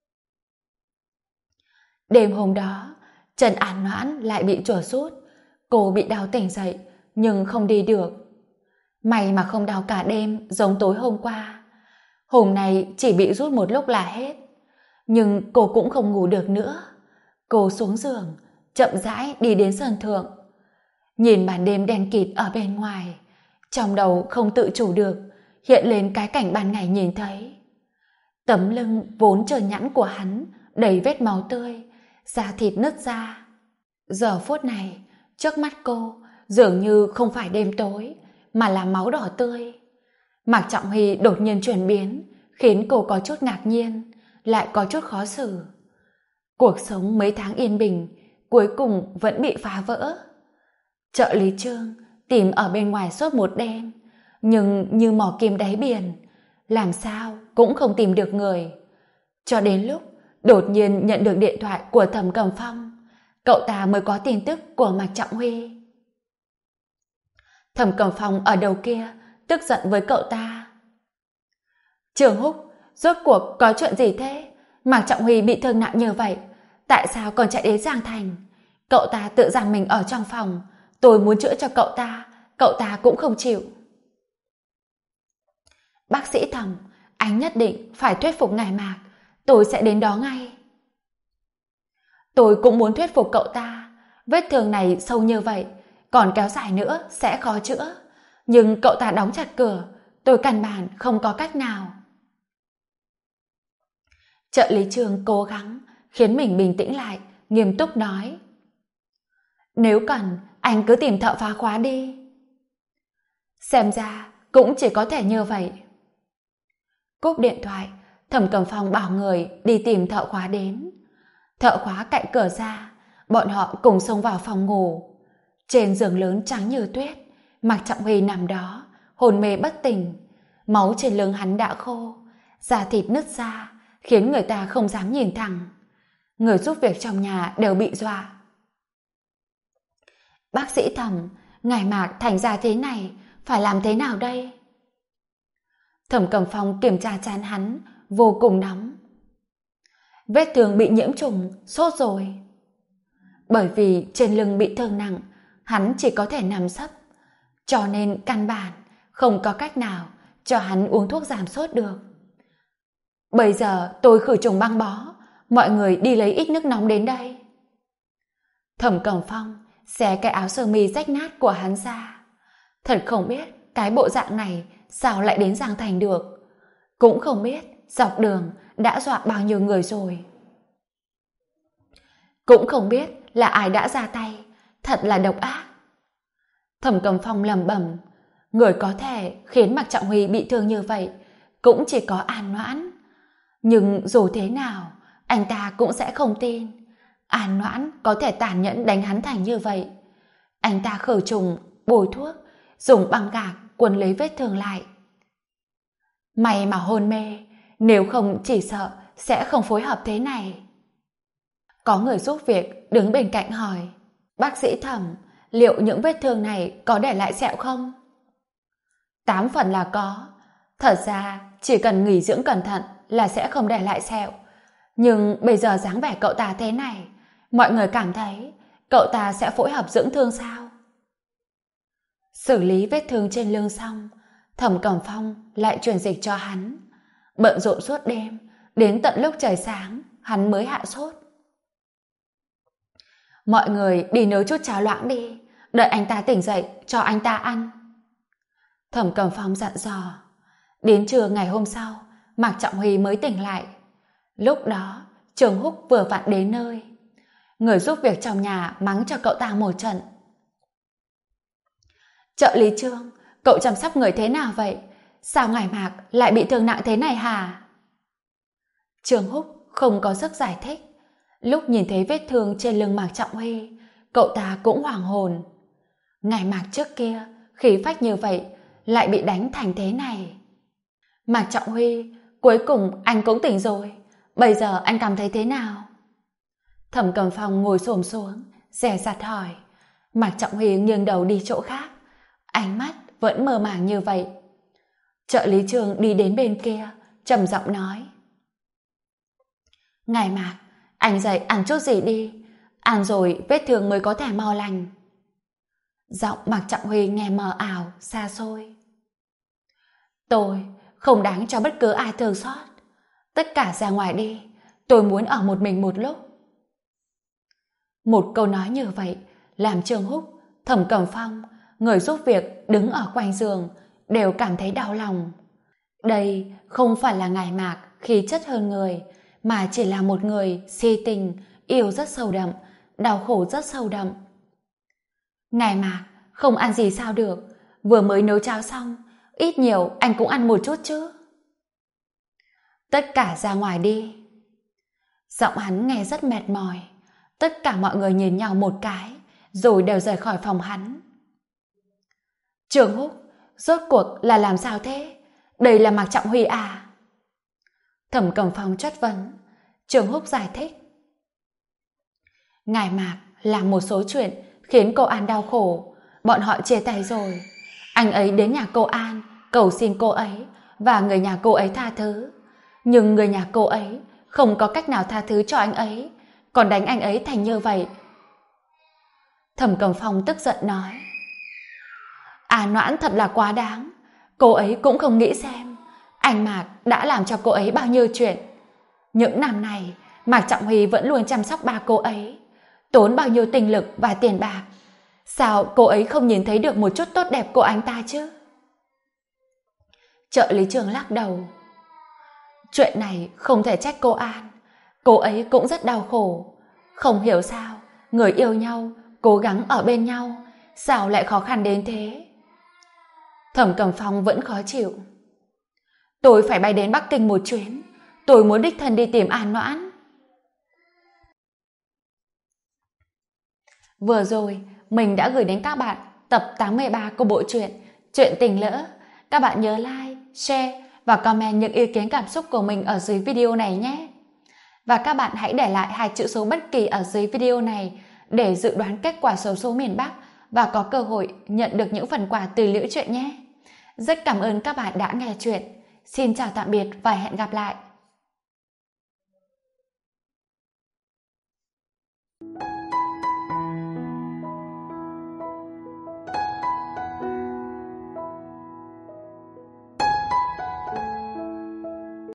Đêm hôm đó, Trần An Noãn lại bị chuột rút. Cô bị đau tỉnh dậy, nhưng không đi được. May mà không đau cả đêm giống tối hôm qua. Hôm nay chỉ bị rút một lúc là hết. Nhưng cô cũng không ngủ được nữa. Cô xuống giường, chậm rãi đi đến sân thượng. Nhìn màn đêm đen kịt ở bên ngoài, trong đầu không tự chủ được hiện lên cái cảnh ban ngày nhìn thấy. Tấm lưng vốn trơn nhẵn của hắn đầy vết máu tươi, da thịt nứt ra. Giờ phút này, trước mắt cô dường như không phải đêm tối, mà là máu đỏ tươi. Mạc Trọng Huy đột nhiên chuyển biến, khiến cô có chút ngạc nhiên, lại có chút khó xử. Cuộc sống mấy tháng yên bình, cuối cùng vẫn bị phá vỡ. Trợ lý Trương tìm ở bên ngoài suốt một đêm, nhưng như mò kim đáy biển, làm sao cũng không tìm được người. Cho đến lúc đột nhiên nhận được điện thoại của Thẩm Cẩm Phong, cậu ta mới có tin tức của Mạc Trọng Huy. Thẩm Cẩm Phong ở đầu kia tức giận với cậu ta. Trường Húc, rốt cuộc có chuyện gì thế? Mạc Trọng Huy bị thương nặng như vậy, tại sao còn chạy đến Giang Thành? Cậu ta tự giam mình ở trong phòng, tôi muốn chữa cho cậu ta cũng không chịu. Bác sĩ Thẩm, anh nhất định phải thuyết phục ngài Mạc, tôi sẽ đến đó ngay. Tôi cũng muốn thuyết phục cậu ta, vết thương này sâu như vậy, còn kéo dài nữa sẽ khó chữa. Nhưng cậu ta đóng chặt cửa, tôi căn bản không có cách nào. Trợ lý Trương cố gắng khiến mình bình tĩnh lại, nghiêm túc nói. Nếu cần, anh cứ tìm thợ phá khóa đi. Xem ra cũng chỉ có thể như vậy. Cúp điện thoại, Thẩm Cẩm Phong bảo người đi tìm thợ khóa đến. Thợ khóa cạnh cửa ra, bọn họ cùng xông vào phòng ngủ. Trên giường lớn trắng như tuyết, Mạc Trọng Huy nằm đó, hôn mê bất tỉnh. Máu trên lưng hắn đã khô, da thịt nứt ra, khiến người ta không dám nhìn thẳng. Người giúp việc trong nhà đều bị dọa. Bác sĩ Thẩm, ngài Mạc thành ra thế này, phải làm thế nào đây? Thẩm Cẩm Phong kiểm tra trán hắn, vô cùng nóng. Vết thương bị nhiễm trùng, sốt rồi. Bởi vì trên lưng bị thương nặng, hắn chỉ có thể nằm sấp, cho nên căn bản không có cách nào cho hắn uống thuốc giảm sốt được. Bây giờ tôi khử trùng băng bó, mọi người đi lấy ít nước nóng đến đây. Thẩm Cẩm Phong xé cái áo sơ mi rách nát của hắn ra. Thật không biết cái bộ dạng này sao lại đến Giang Thành được. Cũng không biết dọc đường đã dọa bao nhiêu người rồi. Cũng không biết là ai đã ra tay, thật là độc ác. Thẩm Cẩm Phong lẩm bẩm, người có thể khiến Mạc Trọng Huy bị thương như vậy cũng chỉ có An Noãn. Nhưng dù thế nào, anh ta cũng sẽ không tin An Noãn có thể tàn nhẫn đánh hắn thành như vậy. Anh ta khử trùng, bôi thuốc, dùng băng gạc quấn lấy vết thương lại. May mà hôn mê, nếu không chỉ sợ sẽ không phối hợp thế này. Có người giúp việc đứng bên cạnh hỏi, bác sĩ Thẩm, liệu những vết thương này có để lại sẹo không? 8 phần là có. Thật ra chỉ cần nghỉ dưỡng cẩn thận là sẽ không để lại sẹo. Nhưng bây giờ dáng vẻ cậu ta thế này, mọi người cảm thấy cậu ta sẽ phối hợp dưỡng thương sao? Xử lý vết thương trên lưng xong, Thẩm Cẩm Phong lại truyền dịch cho hắn. Bận rộn suốt đêm, đến tận lúc trời sáng, hắn mới hạ sốt. Mọi người đi nấu chút cháo loãng đi, đợi anh ta tỉnh dậy cho anh ta ăn. Thẩm Cẩm Phong dặn dò. Đến trưa ngày hôm sau, Mạc Trọng Huy mới tỉnh lại. Lúc đó, Trường Húc vừa vặn đến nơi. Người giúp việc trong nhà mắng cho cậu ta một trận. Trợ lý Trương, cậu chăm sóc người thế nào vậy? Sao ngài Mạc lại bị thương nặng thế này hả? Trường Húc không có sức giải thích. Lúc nhìn thấy vết thương trên lưng Mạc Trọng Huy, cậu ta cũng hoảng hồn. Ngài Mạc trước kia, khí phách như vậy, lại bị đánh thành thế này. Mạc Trọng Huy, cuối cùng anh cũng tỉnh rồi. Bây giờ anh cảm thấy thế nào? Thẩm Cẩm Phong ngồi xổm xuống, dè dặt hỏi. Mạc Trọng Huy nghiêng đầu đi chỗ khác. Ánh mắt vẫn mơ màng như vậy. Trợ lý Trương đi đến bên kia, trầm giọng nói. Ngài Mạc, anh dậy ăn chút gì đi. Ăn rồi vết thương mới có thể mau lành. Giọng Mạc Trọng Huy nghe mờ ảo, xa xôi. Tôi không đáng cho bất cứ ai thương xót. Tất cả ra ngoài đi, tôi muốn ở một mình một lúc. Một câu nói như vậy làm Trương Húc, Thẩm Cẩm Phong, người giúp việc đứng ở quanh giường đều cảm thấy đau lòng. Đây không phải là ngài Mạc khí chất hơn người, mà chỉ là một người si tình, yêu rất sâu đậm, đau khổ rất sâu đậm. Ngài Mạc không ăn gì sao được, vừa mới nấu cháo xong, ít nhiều anh cũng ăn một chút chứ. Tất cả ra ngoài đi. Giọng hắn nghe rất mệt mỏi. Tất cả mọi người nhìn nhau một cái, rồi đều rời khỏi phòng hắn. Trường Húc, rốt cuộc là làm sao thế? Đây là Mạc Trọng Huy à? Thẩm Cẩm Phong chất vấn. Trường Húc giải thích. Ngài Mạc làm một số chuyện khiến cô An đau khổ. Bọn họ chia tay rồi. Anh ấy đến nhà cô An, cầu xin cô ấy và người nhà cô ấy tha thứ. Nhưng người nhà cô ấy không có cách nào tha thứ cho anh ấy, còn đánh anh ấy thành như vậy. Thẩm Cẩm Phong tức giận nói. À Noãn thật là quá đáng. Cô ấy cũng không nghĩ xem anh Mạc đã làm cho cô ấy bao nhiêu chuyện. Những năm này Mạc Trọng Huy vẫn luôn chăm sóc ba cô ấy, tốn bao nhiêu tinh lực và tiền bạc. Sao cô ấy không nhìn thấy được một chút tốt đẹp của anh ta chứ? Trợ lý Trường lắc đầu. Chuyện này không thể trách cô An. Cô ấy cũng rất đau khổ. Không hiểu sao người yêu nhau, cố gắng ở bên nhau, sao lại khó khăn đến thế? Thẩm Cẩm Phong vẫn khó chịu. Tôi phải bay đến Bắc Kinh một chuyến. Tôi muốn đích thân đi tìm An Noãn. Vừa rồi mình đã gửi đến các bạn tập 83 của bộ truyện Chuyện Tình Lỡ. Các bạn nhớ like, share và comment những ý kiến cảm xúc của mình ở dưới video này nhé. Và các bạn hãy để lại 2 chữ số bất kỳ ở dưới video này để dự đoán kết quả xổ số miền Bắc và có cơ hội nhận được những phần quà từ Liễu Chuyện nhé. Rất cảm ơn các bạn đã nghe chuyện. Xin chào tạm biệt và hẹn gặp lại.